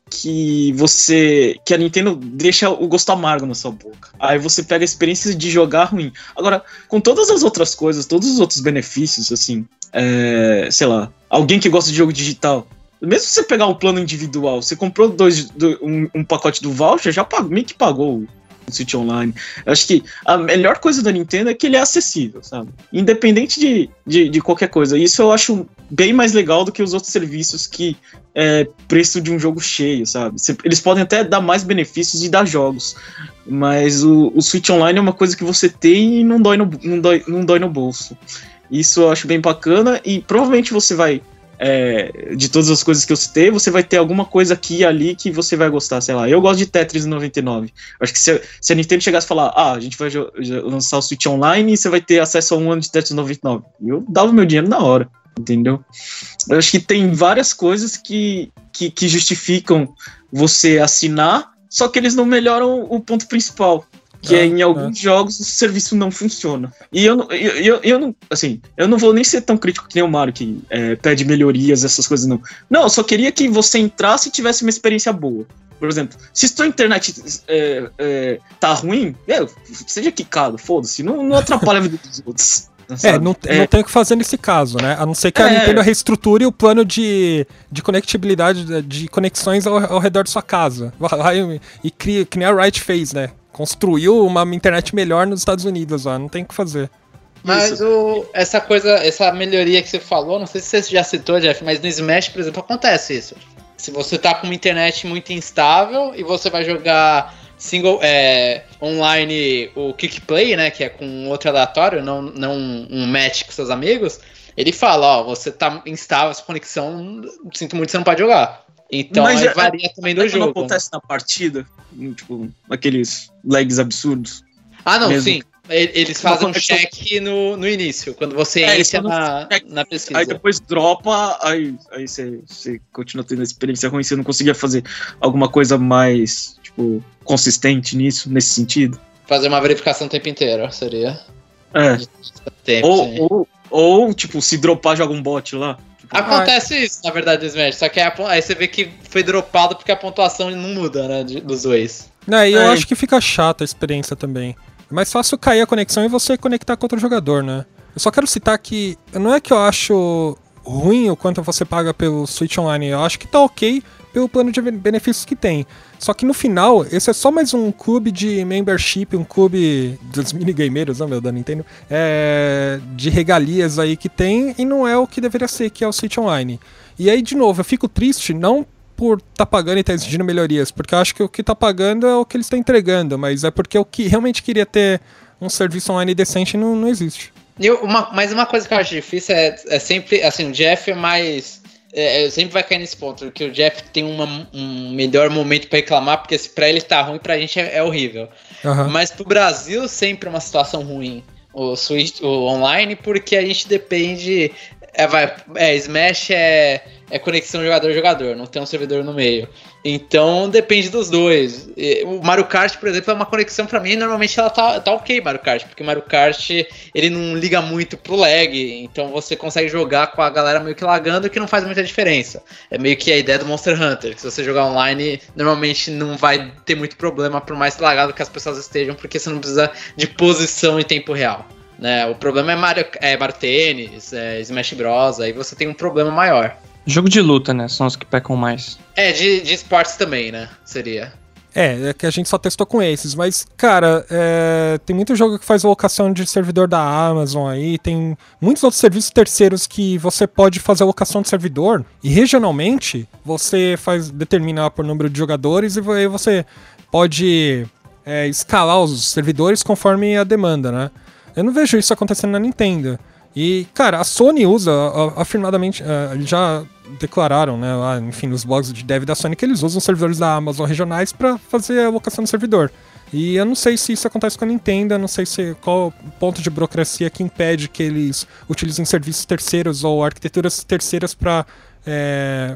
a Nintendo deixa o gosto amargo na sua boca. Aí você pega a experiência de jogar ruim. Agora, com todas as outras coisas, todos os outros benefícios, assim, sei lá, alguém que gosta de jogo digital, mesmo se você pegar um plano individual, você comprou um pacote do voucher, meio que pagou o Switch Online. Eu acho que a melhor coisa da Nintendo é que ele é acessível, sabe? Independente de qualquer coisa. Isso eu acho bem mais legal do que os outros serviços que preço de um jogo cheio, sabe? Eles podem até dar mais benefícios e dar jogos, mas o Switch Online é uma coisa que você tem e não dói no bolso. Isso eu acho bem bacana e provavelmente você vai de todas as coisas que eu citei, você vai ter alguma coisa aqui e ali que você vai gostar, sei lá. Eu gosto de Tetris 99. Acho que se a Nintendo chegasse e falar, a gente vai lançar o Switch Online e você vai ter acesso a um ano de Tetris 99, eu dava meu dinheiro na hora, entendeu? Eu acho que tem várias coisas que justificam você assinar, só que eles não melhoram o ponto principal, que em alguns jogos o serviço não funciona. E eu não vou nem ser tão crítico que nem o Mario, que pede melhorias, essas coisas, não. Não, eu só queria que você entrasse e tivesse uma experiência boa. Por exemplo, se sua internet tá ruim, seja quicado, foda-se, não atrapalha a vida dos outros. Não tem o que fazer nesse caso, né? A não ser que a Nintendo reestruture o plano de conectividade, de conexões ao redor de sua casa. Vai e cria, que nem a Wright fez, né? Construiu uma internet melhor nos Estados Unidos, ó, não tem o que fazer. Mas essa melhoria que você falou, não sei se você já citou, Jeff, mas no Smash, por exemplo, acontece isso. Se você tá com uma internet muito instável e você vai jogar online o Quick Play, né, que é com outro aleatório, não um match com seus amigos, ele fala, você tá instável, sua conexão, sinto muito, você não pode jogar. Então aí varia também do jogo. Não acontece na partida, tipo, aqueles lags absurdos. Não, mesmo. Sim. Eles fazem um check no início, quando você entra na pesquisa. Aí depois dropa, aí você continua tendo a experiência ruim, você não conseguia fazer alguma coisa mais, tipo, consistente nesse sentido. Fazer uma verificação o tempo inteiro, seria. Ou, tipo, se dropar, joga um bot lá. Acontece isso, na verdade, no Smash. Só que aí você vê que foi dropado porque a pontuação não muda, né, dos dois. E eu acho que fica chata a experiência também. É mais fácil cair a conexão e você conectar com outro jogador, né? Eu só quero citar que não é que eu acho ruim o quanto você paga pelo Switch Online. Eu acho que tá ok pelo plano de benefícios que tem. Só que no final, esse é só mais um clube de membership, um clube dos minigameiros, da Nintendo, de regalias aí que tem, e não é o que deveria ser, que é o Switch Online. E aí, de novo, eu fico triste, não por tá pagando e tá exigindo melhorias, porque eu acho que o que tá pagando é o que eles estão entregando, mas é porque o que realmente queria ter um serviço online decente não existe. Mas uma coisa que eu acho difícil é sempre, assim, o Jeff é mais... sempre vai cair nesse ponto, que o Jeff tem um melhor momento pra reclamar, porque se pra ele tá ruim, pra gente é horrível. Uhum. Mas pro Brasil sempre é uma situação ruim, o online, porque a gente depende... Smash é conexão jogador-jogador, não tem um servidor no meio. Então depende dos dois. O Mario Kart, por exemplo, é uma conexão pra mim, normalmente ela tá ok, Mario Kart, porque Mario Kart ele não liga muito pro lag, então você consegue jogar com a galera meio que lagando, que não faz muita diferença. É meio que a ideia do Monster Hunter, que se você jogar online, normalmente não vai ter muito problema, por mais lagado que as pessoas estejam, porque você não precisa de posição em tempo real. Né? O problema é Mario Tennis, Smash Bros, aí você tem um problema maior. Jogo de luta, né? São os que pecam mais. De esportes também, né? Seria. É que a gente só testou com esses, mas, cara, tem muito jogo que faz alocação de servidor da Amazon aí, tem muitos outros serviços terceiros que você pode fazer alocação de servidor, e regionalmente você determina por número de jogadores, e aí você pode escalar os servidores conforme a demanda, né? Eu não vejo isso acontecendo na Nintendo. E, cara, a Sony usa afirmadamente, eles já declararam, né, lá, enfim, nos blogs de dev da Sony, que eles usam servidores da Amazon regionais para fazer a alocação do servidor. E eu não sei se isso acontece com a Nintendo, eu não sei qual o ponto de burocracia que impede que eles utilizem serviços terceiros ou arquiteturas terceiras para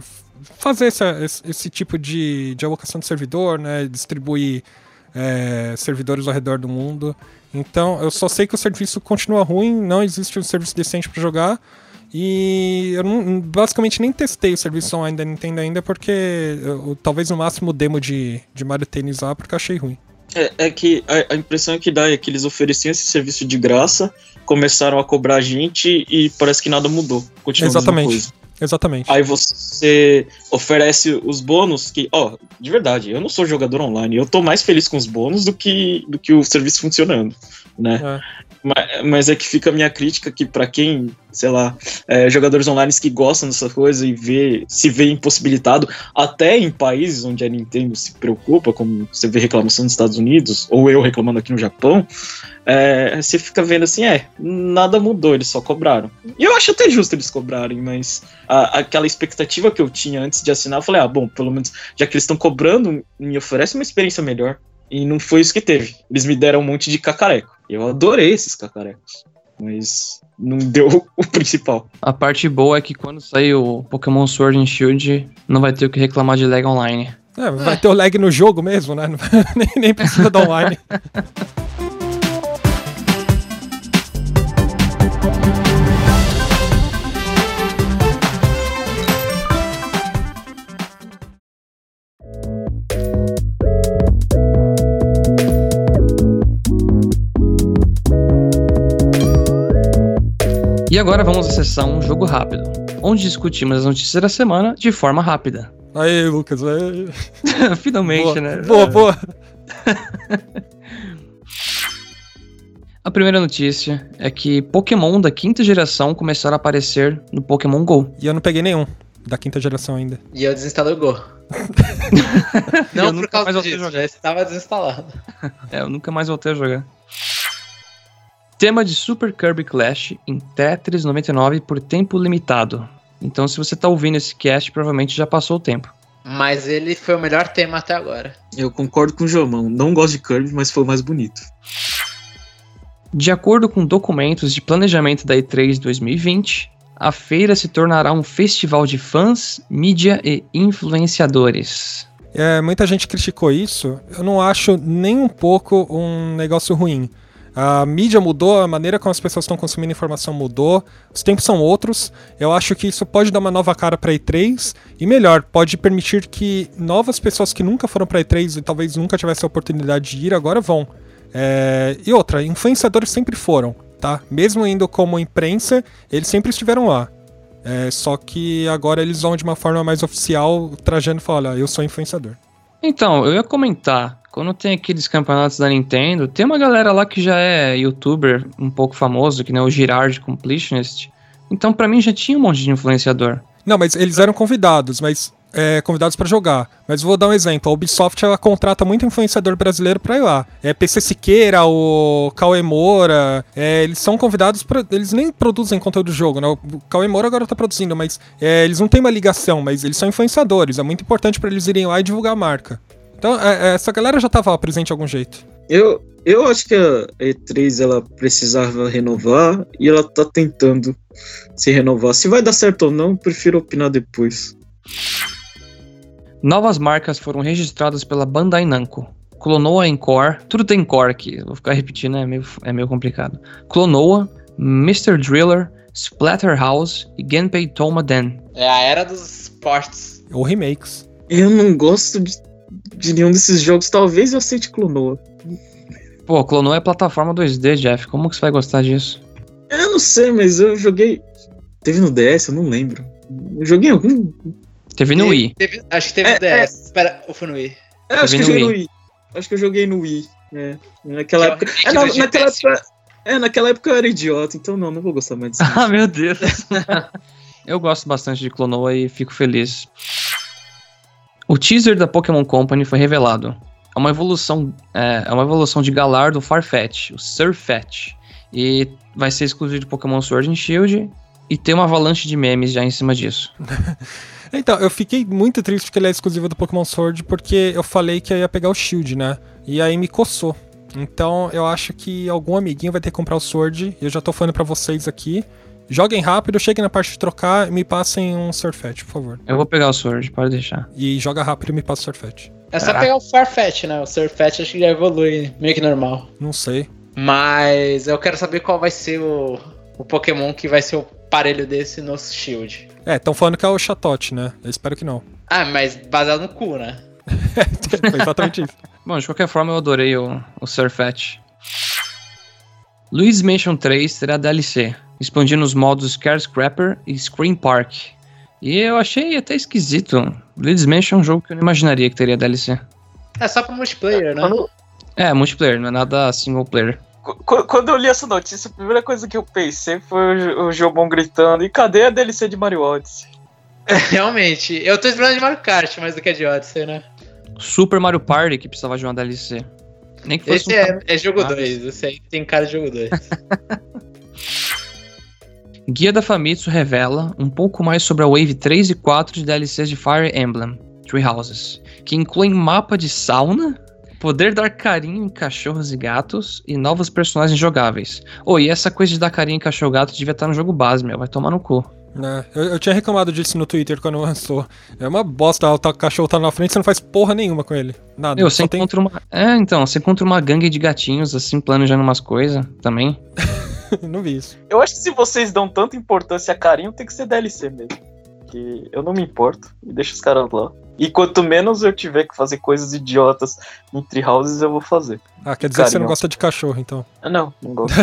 fazer esse tipo de alocação de servidor, né? Distribuir servidores ao redor do mundo. Então, eu só sei que o serviço continua ruim, não existe um serviço decente para jogar. E eu basicamente nem testei o serviço online da Nintendo ainda, porque talvez no máximo demo de Mario Tennis lá, porque eu achei ruim. É que a impressão que dá é que eles ofereciam esse serviço de graça, começaram a cobrar a gente e parece que nada mudou. Continua a mesma coisa. Exatamente. Aí você oferece os bônus que, de verdade, eu não sou jogador online, eu tô mais feliz com os bônus do que o serviço funcionando, né? Mas é que fica a minha crítica que pra quem, sei lá, jogadores online que gostam dessa coisa e se vê impossibilitado, até em países onde a Nintendo se preocupa, como você vê reclamação nos Estados Unidos, ou eu reclamando aqui no Japão, você fica vendo assim, nada mudou, eles só cobraram. E eu acho até justo eles cobrarem, mas aquela expectativa que eu tinha antes de assinar, eu falei, bom, pelo menos, já que eles estão cobrando, me oferece uma experiência melhor. E não foi isso que teve. Eles me deram um monte de cacareco. Eu adorei esses cacarecos. Mas não deu o principal. A parte boa é que quando sair o Pokémon Sword and Shield, não vai ter o que reclamar de lag online. Vai ter o lag no jogo mesmo, né? nem precisa da online. E agora vamos à sessão Jogo Rápido, onde discutimos as notícias da semana de forma rápida. Aí, Lucas, Finalmente, boa, né? Boa. A primeira notícia é que Pokémon da 5ª geração começaram a aparecer no Pokémon GO. E eu não peguei nenhum da 5ª geração ainda. E eu desinstalei o Go. Não por causa disso, já estava desinstalado. Eu nunca mais voltei a jogar. Tema de Super Kirby Clash em Tetris 99 por tempo limitado. Então, se você tá ouvindo esse cast, provavelmente já passou o tempo. Mas ele foi o melhor tema até agora. Eu concordo com o Jomão. Não gosto de Kirby, mas foi o mais bonito. De acordo com documentos de planejamento da E3 2020, a feira se tornará um festival de fãs, mídia e influenciadores. Muita gente criticou isso. Eu não acho nem um pouco um negócio ruim. A mídia mudou, a maneira como as pessoas estão consumindo informação mudou, os tempos são outros. Eu acho que isso pode dar uma nova cara para a E3 e melhor, pode permitir que novas pessoas que nunca foram para a E3 e talvez nunca tivessem a oportunidade de ir, agora vão. E outra, influenciadores sempre foram, tá? Mesmo indo como imprensa, eles sempre estiveram lá. Só que agora eles vão de uma forma mais oficial, trajando e falando, olha, eu sou influenciador. Então, eu ia comentar, quando tem aqueles campeonatos da Nintendo, tem uma galera lá que já é youtuber um pouco famoso, que nem o Girard Completionist. Então, pra mim, já tinha um monte de influenciador. Não, mas eles eram convidados, convidados pra jogar. Mas vou dar um exemplo, a Ubisoft ela contrata muito influenciador brasileiro pra ir lá. PC Siqueira, o Cauê Moura, eles são convidados pra... Eles nem produzem conteúdo do jogo, né? O Cauê Moura agora tá produzindo, mas eles não têm uma ligação, mas eles são influenciadores. É muito importante pra eles irem lá e divulgar a marca. Então, essa galera já tava lá presente de algum jeito. Eu acho que a E3 ela precisava renovar e ela tá tentando se renovar. Se vai dar certo ou não, prefiro opinar depois. Novas marcas foram registradas pela Bandai Namco. Klonoa Encore, tudo tem Core aqui, vou ficar repetindo, é meio complicado. Klonoa, Mr. Driller, Splatterhouse e Genpei Tomaden. É a era dos ports. Ou remakes. Eu não gosto de nenhum desses jogos, talvez eu aceite Klonoa. Pô, Klonoa é plataforma 2D, Jeff, como que você vai gostar disso? Eu não sei, mas eu joguei... Teve no DS, eu não lembro. Eu joguei em algum... Teve no Wii. Acho que teve no DS. Espera, ou foi no Wii? Acho que eu joguei no Wii. Acho que eu joguei no Wii. Naquela época... naquela época eu era idiota, então não vou gostar mais disso. Ah, meu Deus. Eu gosto bastante de Klonoa e fico feliz. O teaser da Pokémon Company foi revelado. É uma evolução de Galar do Farfetch, o Surfetch. E vai ser exclusivo de Pokémon Sword and Shield. E tem uma avalanche de memes já em cima disso. Então, eu fiquei muito triste que ele é exclusivo do Pokémon Sword, porque eu falei que eu ia pegar o Shield, né? E aí me coçou. Então, eu acho que algum amiguinho vai ter que comprar o Sword. Eu já tô falando pra vocês aqui. joguem rápido, cheguem na parte de trocar e me passem um Surfetch, por favor. Eu vou pegar o Sword, pode deixar. E joga rápido e me passa o Surfetch. É só pegar o Farfetch, né? O Surfetch acho que já evolui meio que normal. Não sei. Mas eu quero saber qual vai ser o Pokémon que vai ser o parelho desse no Shield. Estão falando que é o Chatot, né? Eu espero que não. Ah, mas baseado no cu, né? Foi exatamente isso. Bom, de qualquer forma eu adorei o Surfetch. Luigi's Mansion 3 terá DLC, expandindo os modos Scarecrapper e Scream Park. E eu achei até esquisito. Luigi's Mansion é um jogo que eu não imaginaria que teria DLC. É só pro multiplayer, né? É, multiplayer, não é nada single player. Quando eu li essa notícia, a primeira coisa que eu pensei foi o Jobon gritando: e cadê a DLC de Mario Odyssey? Realmente, eu tô esperando de Mario Kart mais do que a de Odyssey, né? Super Mario Party que precisava de uma DLC. Nem que fosse esse é jogo 2, esse aí tem cara de jogo 2. Guia da Famitsu revela um pouco mais sobre a Wave 3 e 4 de DLCs de Fire Emblem, Three Houses, que incluem mapa de sauna, poder dar carinho em cachorros e gatos e novos personagens jogáveis. E essa coisa de dar carinho em cachorro e gato devia estar no jogo base, vai tomar no cu. Eu tinha reclamado disso no Twitter quando lançou. É uma bosta, o cachorro tá na frente, você não faz porra nenhuma com ele. Nada. Você encontra você encontra uma gangue de gatinhos assim, planejando umas coisas também. Não vi isso. Eu acho que se vocês dão tanta importância a carinho, tem que ser DLC mesmo. Que eu não me importo e deixo os caras lá. E quanto menos eu tiver que fazer coisas idiotas em Three Houses, eu vou fazer. Quer dizer que você não gosta de cachorro, então? Não gosto.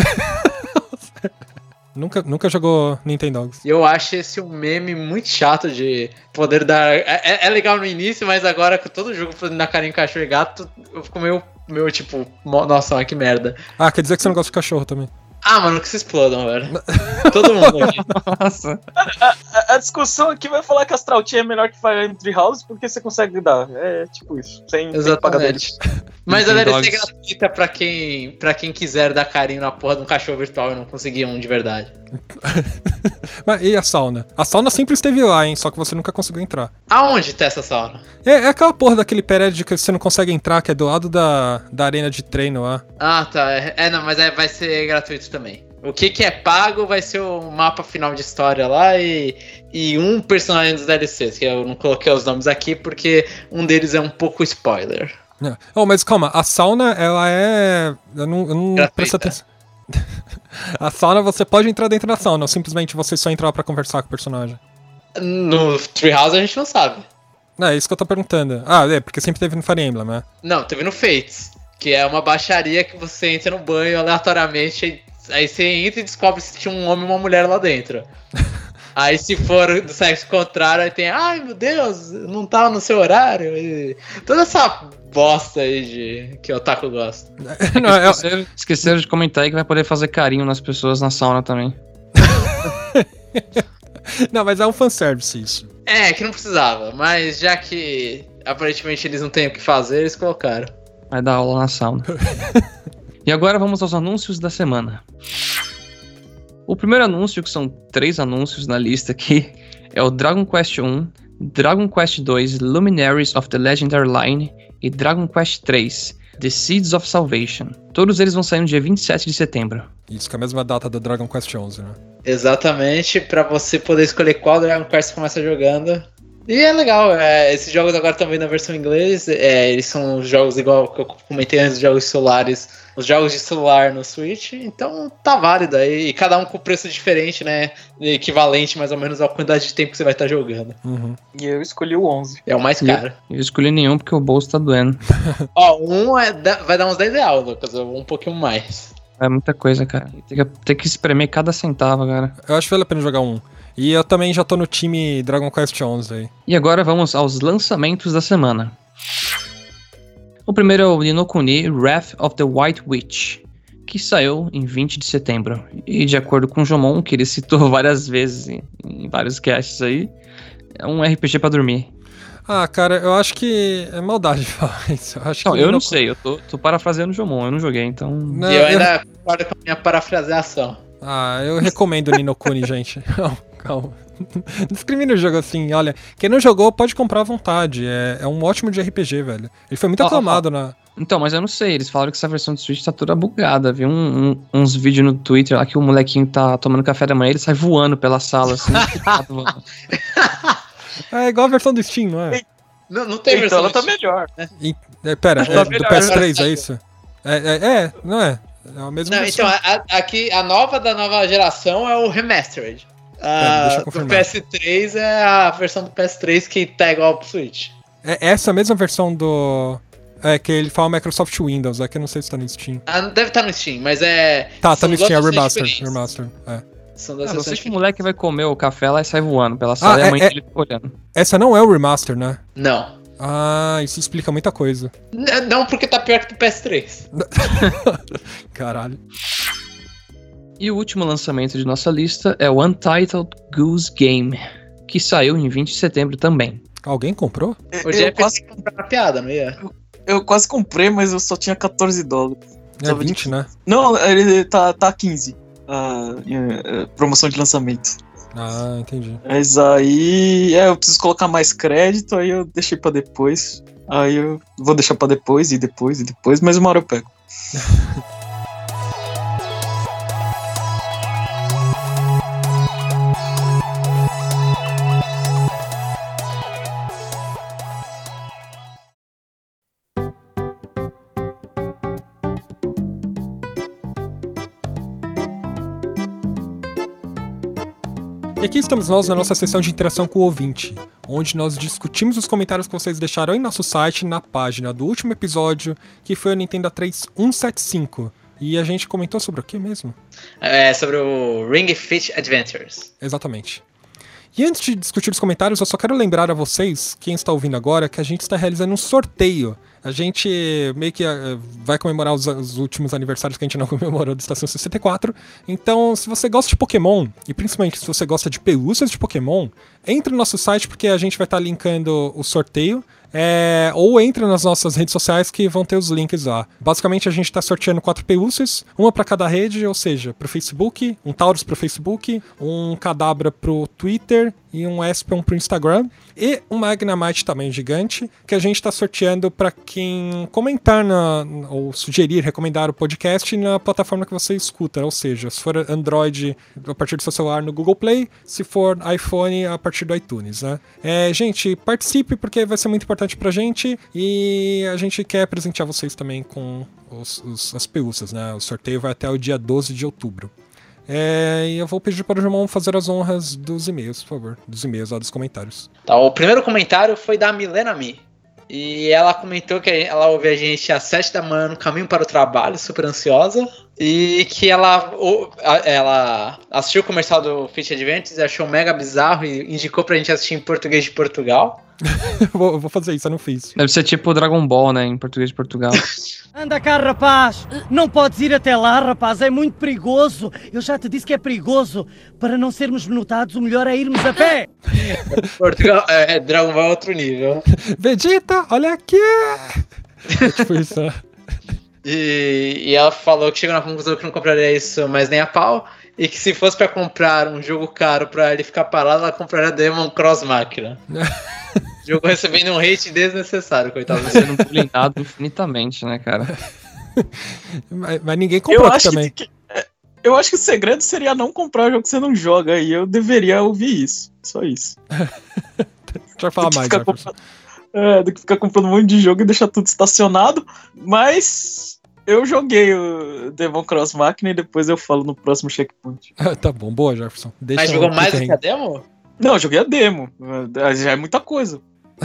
Nunca jogou Nintendogs. Eu acho esse um meme muito chato de poder dar... É legal no início, mas agora com todo jogo podendo dar carinho em cachorro e gato, eu fico meio tipo... Nossa, que merda. Quer dizer que você não gosta de cachorro também. Mano, que se explodam, velho. Todo mundo aqui. Nossa. A discussão aqui vai falar que Astral Chain é melhor que Fire Emblem Three Houses porque você consegue dar. É tipo isso. Sem pagar deles. Mas a DLC é gratuita pra quem quiser dar carinho na porra de um cachorro virtual e não conseguir um de verdade. Mas e a sauna? A sauna sempre esteve lá, hein? Só que você nunca conseguiu entrar. Aonde tá essa sauna? É aquela porra daquele prédio que você não consegue entrar, que é do lado da arena de treino lá. Tá. Não, mas vai ser gratuito também. O que é pago vai ser o mapa final de história lá e um personagem dos DLCs, que eu não coloquei os nomes aqui porque um deles é um pouco spoiler. Mas calma, a sauna, ela é... Eu não presto atenção. A sauna, você pode entrar dentro da sauna, ou simplesmente você só entrar pra conversar com o personagem? No Treehouse a gente não sabe. É isso que eu tô perguntando. Porque sempre teve no Fire Emblem, né? Não, teve no Fates, que é uma baixaria que você entra no banho aleatoriamente, aí você entra e descobre se tinha um homem e uma mulher lá dentro. Aí se for do sexo contrário, aí tem, ai meu Deus, não tava no seu horário. E toda essa bosta aí que o otaku gosta. Esqueceram de comentar aí que vai poder fazer carinho nas pessoas na sauna também. Não, mas é um fanservice isso. Que não precisava, mas já que aparentemente eles não têm o que fazer, eles colocaram. Vai dar aula na sauna. E agora vamos aos anúncios da semana. O primeiro anúncio, que são 3 anúncios na lista aqui, é o Dragon Quest 1, Dragon Quest 2 Luminaries of the Legendary Line e Dragon Quest 3 The Seeds of Salvation. Todos eles vão sair no dia 27 de setembro. Isso, que é a mesma data do Dragon Quest 11, né? Exatamente, pra você poder escolher qual Dragon Quest você começa jogando. E é legal, esses jogos agora também na versão em inglês, eles são jogos igual que eu comentei antes, jogos celulares, os jogos de celular no Switch, então tá válido aí, e cada um com preço diferente, né, equivalente mais ou menos à quantidade de tempo que você vai estar jogando. Uhum. E eu escolhi o 11. É o mais caro. Eu escolhi nenhum porque o bolso tá doendo. Vai dar uns 10 reais, Lucas, um pouquinho mais. É muita coisa, cara, tem que espremer cada centavo, cara. Eu acho que vale a pena jogar um. E eu também já tô no time Dragon Quest 11 aí. E agora vamos aos lançamentos da semana. O primeiro é o Ni no Kuni Wrath of the White Witch, que saiu em 20 de setembro. E de acordo com o Jomon, que ele citou várias vezes em vários casts aí, é um RPG pra dormir. Cara, eu acho que é maldade falar isso. Eu não sei, eu tô parafraseando o Jomon, eu não joguei, então... Não, eu ainda concordo com a minha parafraseação. Eu recomendo o Ni no Kuni, gente. Calma. Não discrimina o jogo assim, olha. Quem não jogou pode comprar à vontade. É um ótimo de RPG, velho. Ele foi muito aclamado na... Então, mas eu não sei, eles falaram que essa versão do Switch tá toda bugada. Vi uns vídeos no Twitter lá que o molequinho tá tomando café da manhã e ele sai voando pela sala, assim. É igual a versão do Steam, não é? Não tem versão. Ela tá melhor. Pera, do PS3 é isso? Não é? É a mesma versão. Então, aqui, a nova da nova geração é o Remastered. Deixa eu do confirmar. PS3 é a versão do PS3 que tá igual pro Switch. É essa mesma versão do... que ele fala Microsoft Windows, que eu não sei se tá no Steam. Deve estar no Steam, mas é... Tá no Steam, é Remaster, São duas não sei versões que o moleque vai comer o café lá e sai voando pela sala e a mãe dele fica olhando. Essa não é o Remaster, né? Não. Isso explica muita coisa. Não, porque tá pior que do PS3. Caralho. E o último lançamento de nossa lista é o Untitled Goose Game, que saiu em 20 de setembro também. Alguém comprou? O Jeff quase comprou uma piada, não ia? Eu quase comprei, mas eu só tinha $14. É 20, né? Não, ele tá 15. Promoção de lançamento. Entendi. Mas aí eu preciso colocar mais crédito, aí eu deixei pra depois. Aí eu vou deixar pra depois, mas uma hora eu pego. E aqui estamos nós na nossa sessão de interação com o ouvinte, onde nós discutimos os comentários que vocês deixaram em nosso site, na página do último episódio, que foi o Nintendo 3 175. E a gente comentou sobre o que mesmo? Sobre o Ring Fit Adventures. Exatamente. E antes de discutir os comentários, eu só quero lembrar a vocês, quem está ouvindo agora, que a gente está realizando um sorteio. A gente meio que vai comemorar os últimos aniversários que a gente não comemorou da Estação 64. Então, se você gosta de Pokémon, e principalmente se você gosta de pelúcias de Pokémon, entre no nosso site porque a gente vai estar linkando o sorteio. Ou entra nas nossas redes sociais que vão ter os links lá. Basicamente a gente está sorteando 4 pelúcias, uma para cada rede, ou seja, pro Facebook, um Taurus pro Facebook, um Kadabra pro Twitter e um Espion pro Instagram. E um Magnemite também gigante, que a gente está sorteando para quem comentar ou sugerir, recomendar o podcast na plataforma que você escuta. Ou seja, se for Android, a partir do seu celular no Google Play, se for iPhone, a partir do iTunes, né? Gente, participe porque vai ser muito importante pra gente e a gente quer presentear vocês também com as pelúcias, né? O sorteio vai até o dia 12 de outubro. E eu vou pedir para o João fazer as honras dos e-mails, por favor. Dos e-mails lá dos comentários. Tá, o primeiro comentário foi da Milena Mi. E ela comentou que ela ouve a gente às 7 da manhã no caminho para o trabalho, super ansiosa. E que ela assistiu o comercial do Fit Adventures e achou mega bizarro e indicou pra gente assistir em português de Portugal. Vou fazer isso, eu não fiz. Deve ser tipo Dragon Ball, né? Em português de Portugal. Anda cá, rapaz! Não podes ir até lá, rapaz, é muito perigoso. Eu já te disse que é perigoso. Para não sermos notados, o melhor é irmos a pé. Portugal, Dragon Ball é outro nível. Vegeta, olha aqui! Tipo isso, né? E ela falou que chegou na conclusão que não compraria isso mais nem a pau. E que se fosse pra comprar um jogo caro pra ele ficar parado, ela compraria Demon Cross Machina. O jogo recebendo um hate desnecessário, coitado. Sendo blindado infinitamente, né, cara? Mas ninguém comprou também. Eu acho que o segredo seria não comprar o jogo que você não joga. E eu deveria ouvir isso. Só isso. Deixa eu falar mais, do que ficar comprando um monte de jogo e deixar tudo estacionado. Mas eu joguei o Demon Cross Machina e depois eu falo no próximo checkpoint. Tá bom, boa, Jefferson. Mas jogou mais do que a demo? Não, eu joguei a demo. Já é muita coisa.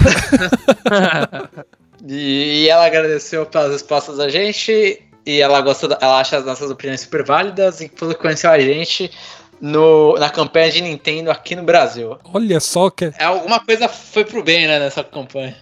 E ela agradeceu pelas respostas da gente. E ela acha as nossas opiniões super válidas. E falou que conheceu a gente na campanha de Nintendo aqui no Brasil. Olha só que... Alguma coisa foi pro bem, né, nessa campanha.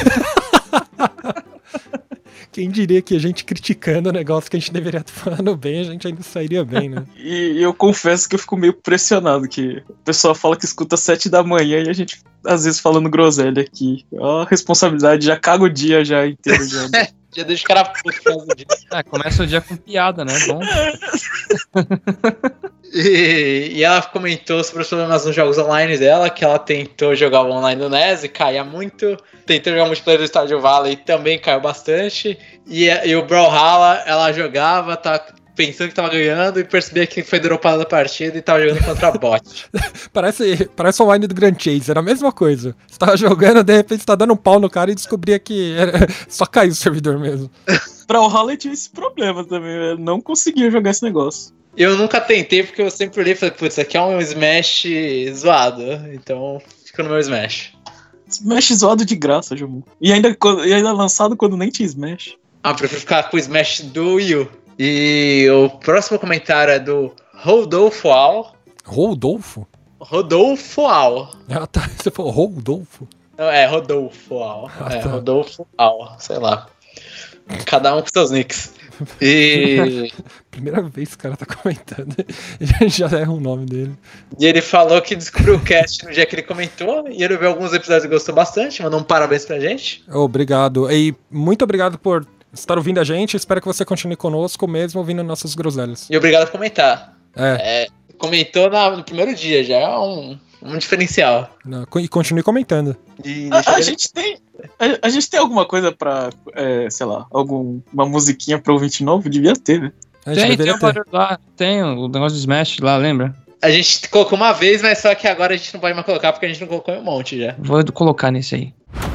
Quem diria que a gente criticando o negócio que a gente deveria estar falando bem, a gente ainda sairia bem, né? E eu confesso que eu fico meio pressionado, que o pessoal fala que escuta às 7 da manhã e a gente, às vezes, falando groselha aqui. Ó, responsabilidade, já caga o dia já inteiro. Já deixa o cara puto por causa disso. Começa o dia com piada, né? Bom. E ela comentou sobre os problemas nos jogos online dela, que ela tentou jogar o online do NES e caía muito. Tentou jogar multiplayer do Stardew Valley e também caiu bastante. E o Brawlhalla, ela jogava, tá pensando que tava ganhando e percebia que foi dropada da partida e tava jogando contra bot. Parece o online do Grand Chase, era a mesma coisa. Você tava jogando, de repente você tá dando um pau no cara e descobria que só caiu o servidor mesmo. Brawlhalla tinha esse problema também, eu não conseguia jogar esse negócio. Eu nunca tentei porque eu sempre olhei e falei, putz, isso aqui é um Smash zoado, então fica no meu Smash. Smash zoado de graça, Jomu. E ainda lançado quando nem tinha Smash. Ah, prefiro ficar com o Smash do Wii U. E o próximo comentário é do Rodolfo Al. Rodolfo? Rodolfo Al. Ah, tá. Você falou Rodolfo? Não, é Rodolfo Al. Tá. Rodolfo Al, sei lá. Cada um com seus nicks. E... Primeira vez que o cara tá comentando. Ele já erra o nome dele. E ele falou que descobriu o cast no dia que ele comentou. E ele viu alguns episódios e gostou bastante. Mandou um parabéns pra gente. Obrigado. E muito obrigado por estar ouvindo a gente. Espero que você continue conosco mesmo ouvindo nossas groselhas. E obrigado por comentar. Comentou no primeiro dia, já é um diferencial. E continue comentando. E a gente tem alguma coisa pra, sei lá, uma musiquinha pro ouvinte novo? Devia ter, né? Tem o barulho lá, tem o negócio do Smash lá, lembra? A gente colocou uma vez, mas só que agora a gente não pode mais colocar porque a gente não colocou em um monte já. Vou colocar nesse aí.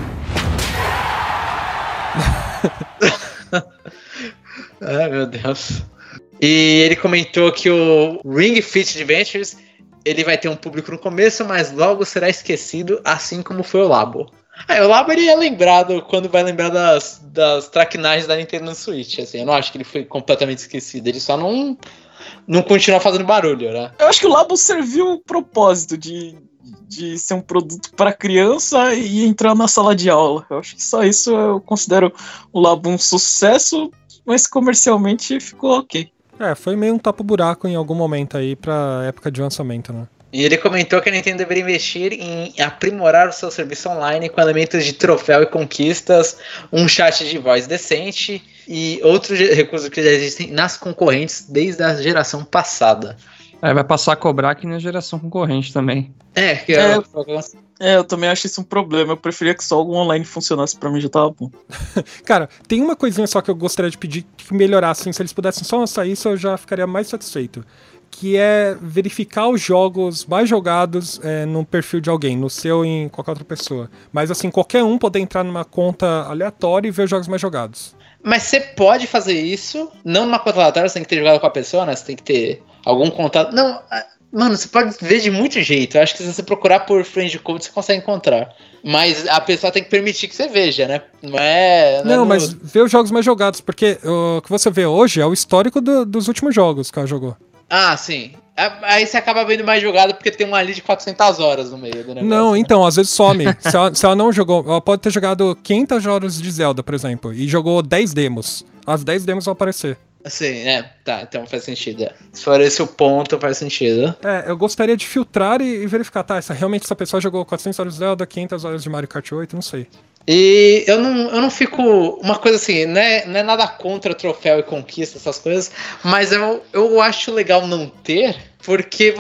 Ai, meu Deus. E ele comentou que o Ring Fit Adventures ele vai ter um público no começo, mas logo será esquecido, assim como foi o Labo. O Labo ele é lembrado quando vai lembrar das traquinagens da Nintendo no Switch. Assim, eu não acho que ele foi completamente esquecido, ele só não continua fazendo barulho, né? Eu acho que o Labo serviu o propósito de ser um produto para criança e entrar na sala de aula. Eu acho que só isso eu considero o Labo um sucesso, mas comercialmente ficou ok. Foi meio um tapa-buraco em algum momento aí pra época de lançamento, né? E ele comentou que a Nintendo deveria investir em aprimorar o seu serviço online com elementos de troféu e conquistas, um chat de voz decente e outros recursos que já existem nas concorrentes desde a geração passada. Vai passar a cobrar aqui na geração concorrente também. Eu também acho isso um problema. Eu preferia que só o online funcionasse, pra mim já tava bom. Cara, tem uma coisinha só que eu gostaria de pedir que melhorassem. Se eles pudessem só lançar isso, eu já ficaria mais satisfeito. Que é verificar os jogos mais jogados no perfil de alguém, no seu e em qualquer outra pessoa. Mas assim, qualquer um poder entrar numa conta aleatória e ver os jogos mais jogados. Mas você pode fazer isso, não numa conta aleatória, você tem que ter jogado com a pessoa, né? Você tem que ter algum contato. Não, mano, você pode ver de muito jeito. Eu acho que se você procurar por friend code, você consegue encontrar. Mas a pessoa tem que permitir que você veja, né? Não, mas vê os jogos mais jogados, porque o que você vê hoje é o histórico dos últimos jogos que ela jogou. Ah, sim. Aí você acaba vendo mais jogado porque tem uma ali de 400 horas no meio do negócio. Não, então, às vezes some. se ela não jogou, ela pode ter jogado 500 horas de Zelda, por exemplo, e jogou 10 demos. As 10 demos vão aparecer. Sim, tá, então faz sentido. Se for esse o ponto, faz sentido. Eu gostaria de filtrar e verificar, realmente essa pessoa jogou 400 horas de Zelda, 500 horas de Mario Kart 8, não sei. E eu não fico... Uma coisa assim, não é nada contra troféu e conquista, essas coisas, mas eu acho legal não ter, porque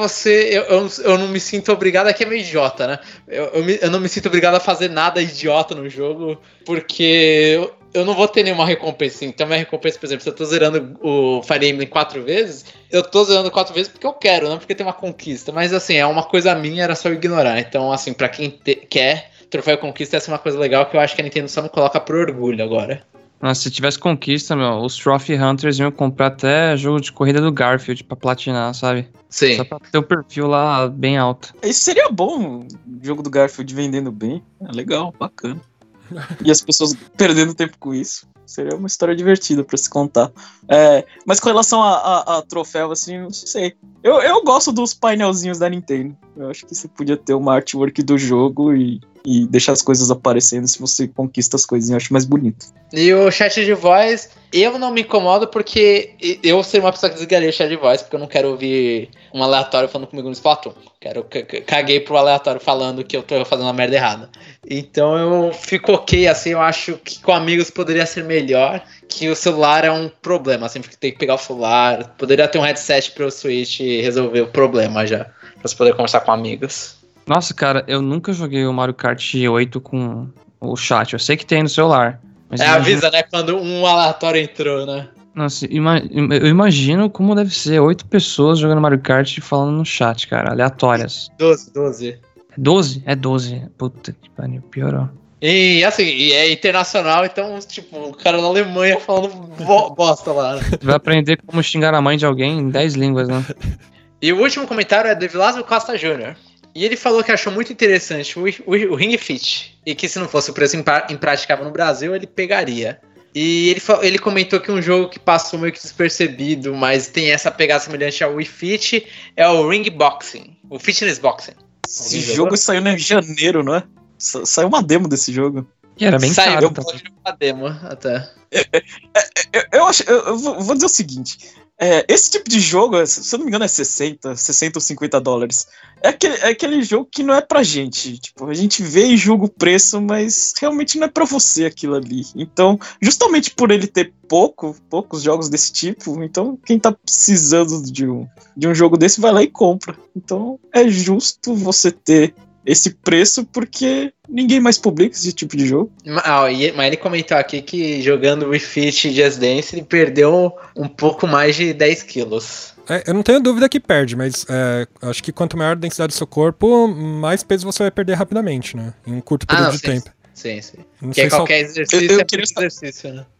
eu não me sinto obrigado, aqui é meio idiota, né? Eu não me sinto obrigado a fazer nada idiota no jogo, porque eu não vou ter nenhuma recompensa. Então minha recompensa, por exemplo, se eu tô zerando o Fire Emblem 4 vezes, eu tô zerando 4 vezes porque eu quero, não porque tem uma conquista. Mas assim, é uma coisa minha, era só eu ignorar. Então assim, pra quem quer... Troféu Conquista, essa é uma coisa legal que eu acho que a Nintendo só não coloca por orgulho agora. Nossa, se tivesse conquista, os Trophy Hunters iam comprar até jogo de corrida do Garfield pra platinar, sabe? Sim. Só pra ter o perfil lá bem alto. Isso seria bom, o jogo do Garfield vendendo bem. Legal, bacana. E as pessoas perdendo tempo com isso. Seria uma história divertida pra se contar. Mas com relação a troféu, assim, não sei. Eu gosto dos painelzinhos da Nintendo. Eu acho que você podia ter uma artwork do jogo e deixar as coisas aparecendo se você conquista as coisinhas. Eu acho mais bonito. E o chat de voz, eu não me incomodo porque eu seria uma pessoa que desligaria o chat de voz, porque eu não quero ouvir um aleatório falando comigo no Splatoon. Caguei pro aleatório falando que eu tô fazendo uma merda errada. Então eu fico ok, assim, eu acho que com amigos poderia ser melhor, que o celular é um problema, sempre que tem que pegar o celular. Poderia ter um headset pro Switch resolver o problema já, pra você poder conversar com amigos. Nossa, cara, eu nunca joguei o Mario Kart 8 com o chat. Eu sei que tem no celular. Mas avisa, né, quando um aleatório entrou, né? Nossa, eu imagino como deve ser 8 pessoas jogando Mario Kart e falando no chat, cara, aleatórias. 12. 12? É 12. Puta que pariu, piorou. E assim, é internacional, então, tipo, o cara na Alemanha falando bosta lá. Né? Você vai aprender como xingar a mãe de alguém em 10 línguas, né? E o último comentário é do Vilasio Costa Jr. E ele falou que achou muito interessante o Ring Fit. E que se não fosse o preço impraticável no Brasil, ele pegaria. E ele comentou que um jogo que passou meio que despercebido, mas tem essa pegada semelhante ao Wii Fit, é o Ring Boxing. O Fitness Boxing. Esse jogo saiu em janeiro, não é? Saiu uma demo desse jogo. E era bem caro. Saiu uma demo até. Eu vou dizer o seguinte. Esse tipo de jogo, se eu não me engano, é 60 ou 50 dólares. É aquele jogo que não é pra gente. Tipo, a gente vê e julga o preço, mas realmente não é pra você aquilo ali. Então, justamente por ele ter poucos jogos desse tipo, então quem tá precisando de um jogo desse vai lá e compra. Então, é justo você ter esse preço porque ninguém mais publica esse tipo de jogo. Mas ele comentou aqui que jogando Wii Fit e Just Dance ele perdeu um pouco mais de 10 quilos. Eu não tenho dúvida que perde, mas acho que quanto maior a densidade do seu corpo, mais peso você vai perder rapidamente, né? Em um curto período de tempo. Sim. Porque qualquer exercício exercício, né?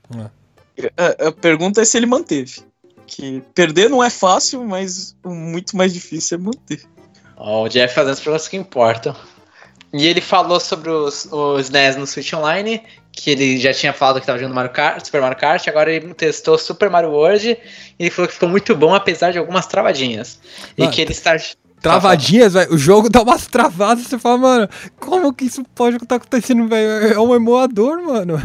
A pergunta é se ele manteve. Que perder não é fácil, mas muito mais difícil é manter. O Jeff fazendo as perguntas que importam. E ele falou sobre os NES no Switch Online, que ele já tinha falado que estava jogando Super Mario Kart, agora ele testou Super Mario World e ele falou que ficou muito bom, apesar de algumas travadinhas. E que ele está... Travadinhas, velho? O jogo dá umas travadas, você fala, mano, como que isso pode estar acontecendo, velho? É um emulador, mano.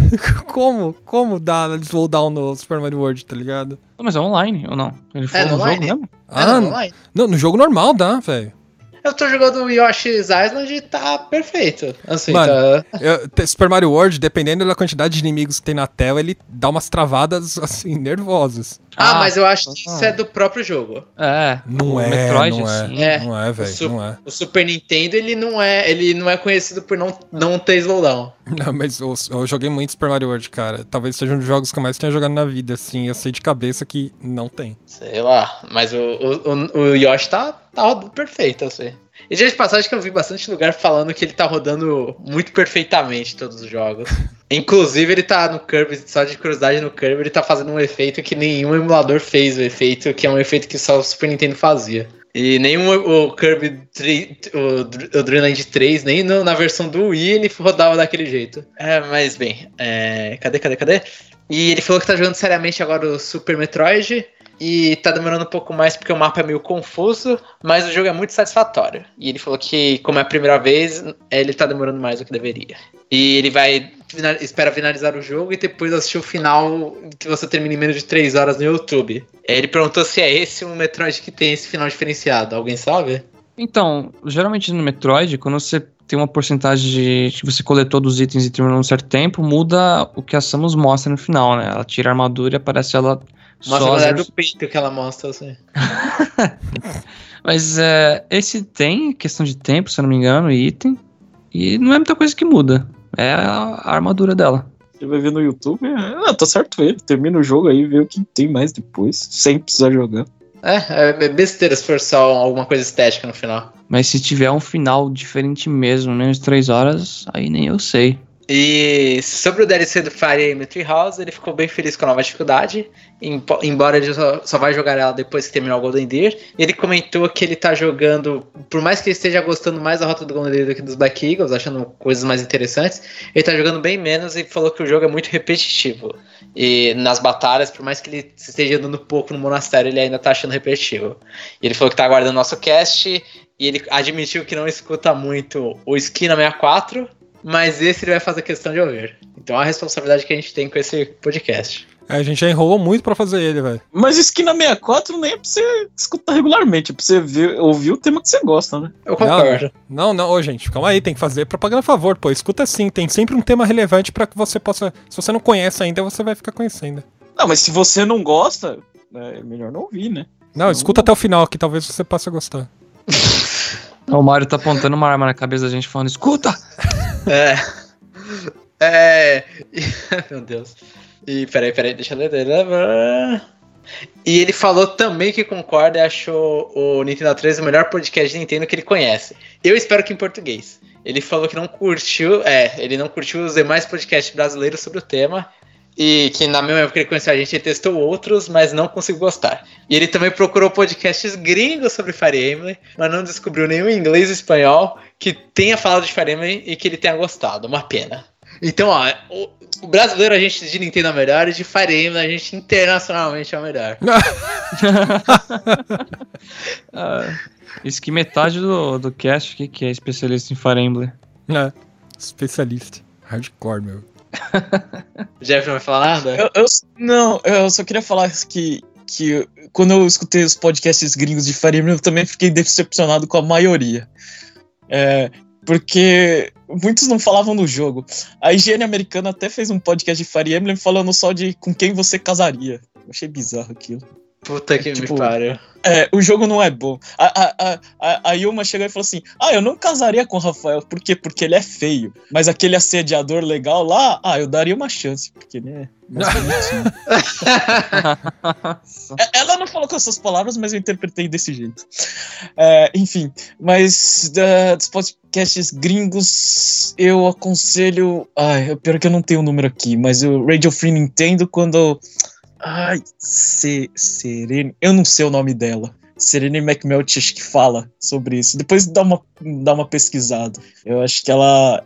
Como dá slowdown no Super Mario World, tá ligado? Mas é online, ou não? Ele falou no jogo mesmo? Online. Não, no jogo normal dá, velho. Eu tô jogando o Yoshi's Island e tá perfeito. Assim, mano, Super Mario World, dependendo da quantidade de inimigos que tem na tela, ele dá umas travadas, assim, nervosas. Mas eu acho que isso é do próprio jogo. Não é, Metroid, não é, velho, não é. O Super Nintendo, ele não é conhecido por não ter slowdown. Não, mas eu joguei muito Super Mario World, cara. Talvez seja um dos jogos que eu mais tenha jogado na vida, assim. Eu sei de cabeça que não tem. Sei lá, mas o Yoshi tá rodando perfeito, assim. E de passagem que eu vi bastante lugar falando que ele tá rodando muito perfeitamente todos os jogos. Inclusive ele tá no Kirby, só de curiosidade no Kirby, ele tá fazendo um efeito que nenhum emulador fez, o efeito que é um efeito que só o Super Nintendo fazia. E nem o Kirby, o Dreamland 3, nem na versão do Wii ele rodava daquele jeito. Mas bem, cadê? E ele falou que tá jogando seriamente agora o Super Metroid. E tá demorando um pouco mais porque o mapa é meio confuso, mas o jogo é muito satisfatório. E ele falou que, como é a primeira vez, ele tá demorando mais do que deveria. E ele espera finalizar o jogo e depois assistir o final, que você termina em menos de 3 horas no YouTube. Ele perguntou se é esse um Metroid que tem esse final diferenciado. Alguém sabe? Então, geralmente no Metroid, quando você tem uma porcentagem que você coletou dos itens e terminou um certo tempo, muda o que a Samus mostra no final, né? Ela tira a armadura e aparece ela... Mostra a mulher do peito que ela mostra, assim. Mas esse tem questão de tempo, se eu não me engano, item. E não é muita coisa que muda. É a armadura dela. Você vai ver no YouTube, tá certo ele. Termina o jogo aí e vê o que tem mais depois, sem precisar jogar. É besteira se for só alguma coisa estética no final. Mas se tiver um final diferente mesmo, menos de 3 horas, aí nem eu sei. E sobre o DLC do Fire Emblem Three Houses, ele ficou bem feliz com a nova dificuldade, embora ele só vai jogar ela depois que terminar o Golden Deer. Ele comentou que ele tá jogando, por mais que ele esteja gostando mais da rota do Golden Deer do que dos Black Eagles, achando coisas mais interessantes, ele tá jogando bem menos e falou que o jogo é muito repetitivo. E nas batalhas, por mais que ele esteja dando pouco no monastério, ele ainda tá achando repetitivo. E ele falou que tá aguardando o nosso cast, e ele admitiu que não escuta muito o Esquina 64, mas esse ele vai fazer questão de ouvir. Então é a responsabilidade que a gente tem com esse podcast. A gente já enrolou muito pra fazer ele, velho. Mas Esquina 64 nem é pra você escutar regularmente, é pra você ouvir o tema que você gosta, né? Eu concordo. Não, gente, calma aí, tem que fazer propaganda a favor, pô. Escuta sim, tem sempre um tema relevante pra que você possa... Se você não conhece ainda, você vai ficar conhecendo. Não, mas se você não gosta, é melhor não ouvir, né? Não, escuta até o final, que talvez você passe a gostar. O Mário tá apontando uma arma na cabeça da gente falando, escuta! Meu Deus. E peraí, deixa eu ler. E ele falou também que concorda e achou o Nintendo 3 o melhor podcast de Nintendo que ele conhece. Eu espero que em português. Ele falou que não curtiu os demais podcasts brasileiros sobre o tema. E que na mesma época que ele conheceu a gente, ele testou outros, mas não conseguiu gostar. E ele também procurou podcasts gringos sobre Fire Emblem, mas não descobriu nenhum em inglês ou espanhol que tenha falado de Fire Emblem e que ele tenha gostado. Uma pena. Então, ó, o brasileiro a gente de Nintendo é o melhor e de Fire Emblem a gente internacionalmente é o melhor. Isso que metade do cast aqui que é especialista em Fire Emblem. Especialista. Hardcore, meu. Jeff não vai falar nada? Eu só queria falar que quando eu escutei os podcasts gringos de Fire Emblem, eu também fiquei decepcionado com a maioria. Porque muitos não falavam do jogo. A Higiene Americana até fez um podcast de Fire Emblem falando só de com quem você casaria. Eu achei bizarro aquilo. Puta que me pariu. O jogo não é bom. A Yuma chegou e falou assim: eu não casaria com o Rafael. Por quê? Porque ele é feio. Mas aquele assediador legal lá, eu daria uma chance. Porque ele é mais bonitinho. Ela não falou com essas palavras, mas eu interpretei desse jeito. Enfim, mas dos podcasts gringos, eu aconselho... pior que eu não tenho o número aqui, mas o Radio Free Nintendo, quando... Serene... Eu não sei o nome dela. Serene McMelt, acho que fala sobre isso. Depois dá uma pesquisada. Eu acho que ela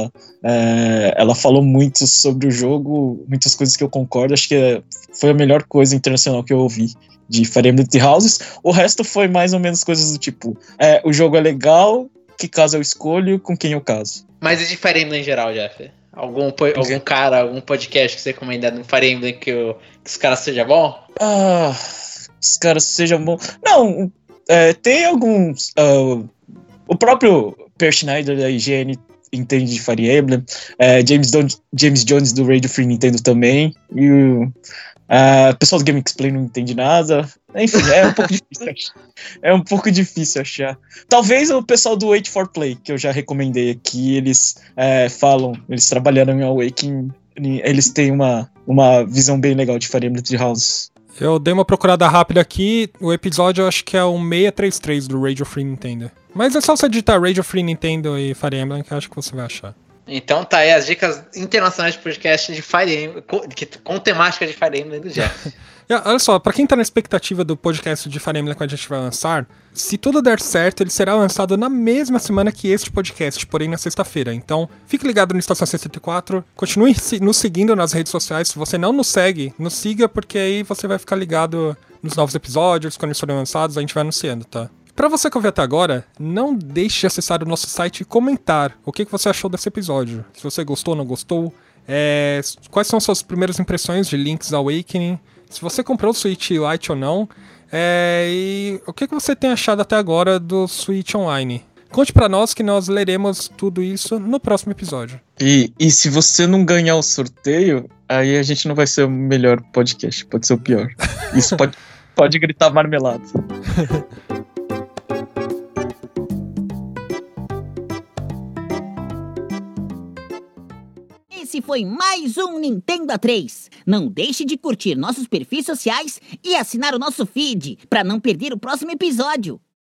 falou muito sobre o jogo, muitas coisas que eu concordo. Acho que foi a melhor coisa internacional que eu ouvi de Fire Emblem Three Houses. O resto foi mais ou menos coisas do tipo: o jogo é legal, que casa eu escolho, com quem eu caso. Mas e de Fire Emblem em geral, Jeff? Algum podcast que você recomenda no Fire Emblem que os caras sejam bom? Os caras sejam bom. Não, tem alguns. O próprio Per Schneider da IGN entende de Fire Emblem. James Jones do Radio Free Nintendo também. E o pessoal do Game Explain não entende nada. Enfim, é um pouco difícil achar. Talvez o pessoal do Wait for Play, que eu já recomendei aqui, eles trabalharam em Awakening, eles têm uma visão bem legal de Fire Emblem Three Houses. Eu dei uma procurada rápida aqui, o episódio eu acho que é o 633 do Radio Free Nintendo. Mas é só você digitar Radio Free Nintendo e Fire Emblem que eu acho que você vai achar. Então tá aí as dicas internacionais de podcast de Fire Emblem, com temática de Fire Emblem do Jeff. Olha só, pra quem tá na expectativa do podcast de Fire Emblem que a gente vai lançar, se tudo der certo, ele será lançado na mesma semana que este podcast, porém na sexta-feira. Então, fique ligado no Estação 64, continue nos seguindo nas redes sociais. Se você não nos segue, nos siga, porque aí você vai ficar ligado nos novos episódios, quando eles forem lançados, a gente vai anunciando, tá? Pra você que ouviu até agora, não deixe de acessar o nosso site e comentar o que você achou desse episódio. Se você gostou ou não gostou, quais são suas primeiras impressões de Link's Awakening, se você comprou o Switch Lite ou não, e o que você tem achado até agora do Switch Online. Conte pra nós que nós leremos tudo isso no próximo episódio. E se você não ganhar o sorteio, aí a gente não vai ser o melhor podcast, pode ser o pior. Isso pode gritar marmelada. Esse foi mais um Nintendo A3. Não deixe de curtir nossos perfis sociais e assinar o nosso feed para não perder o próximo episódio.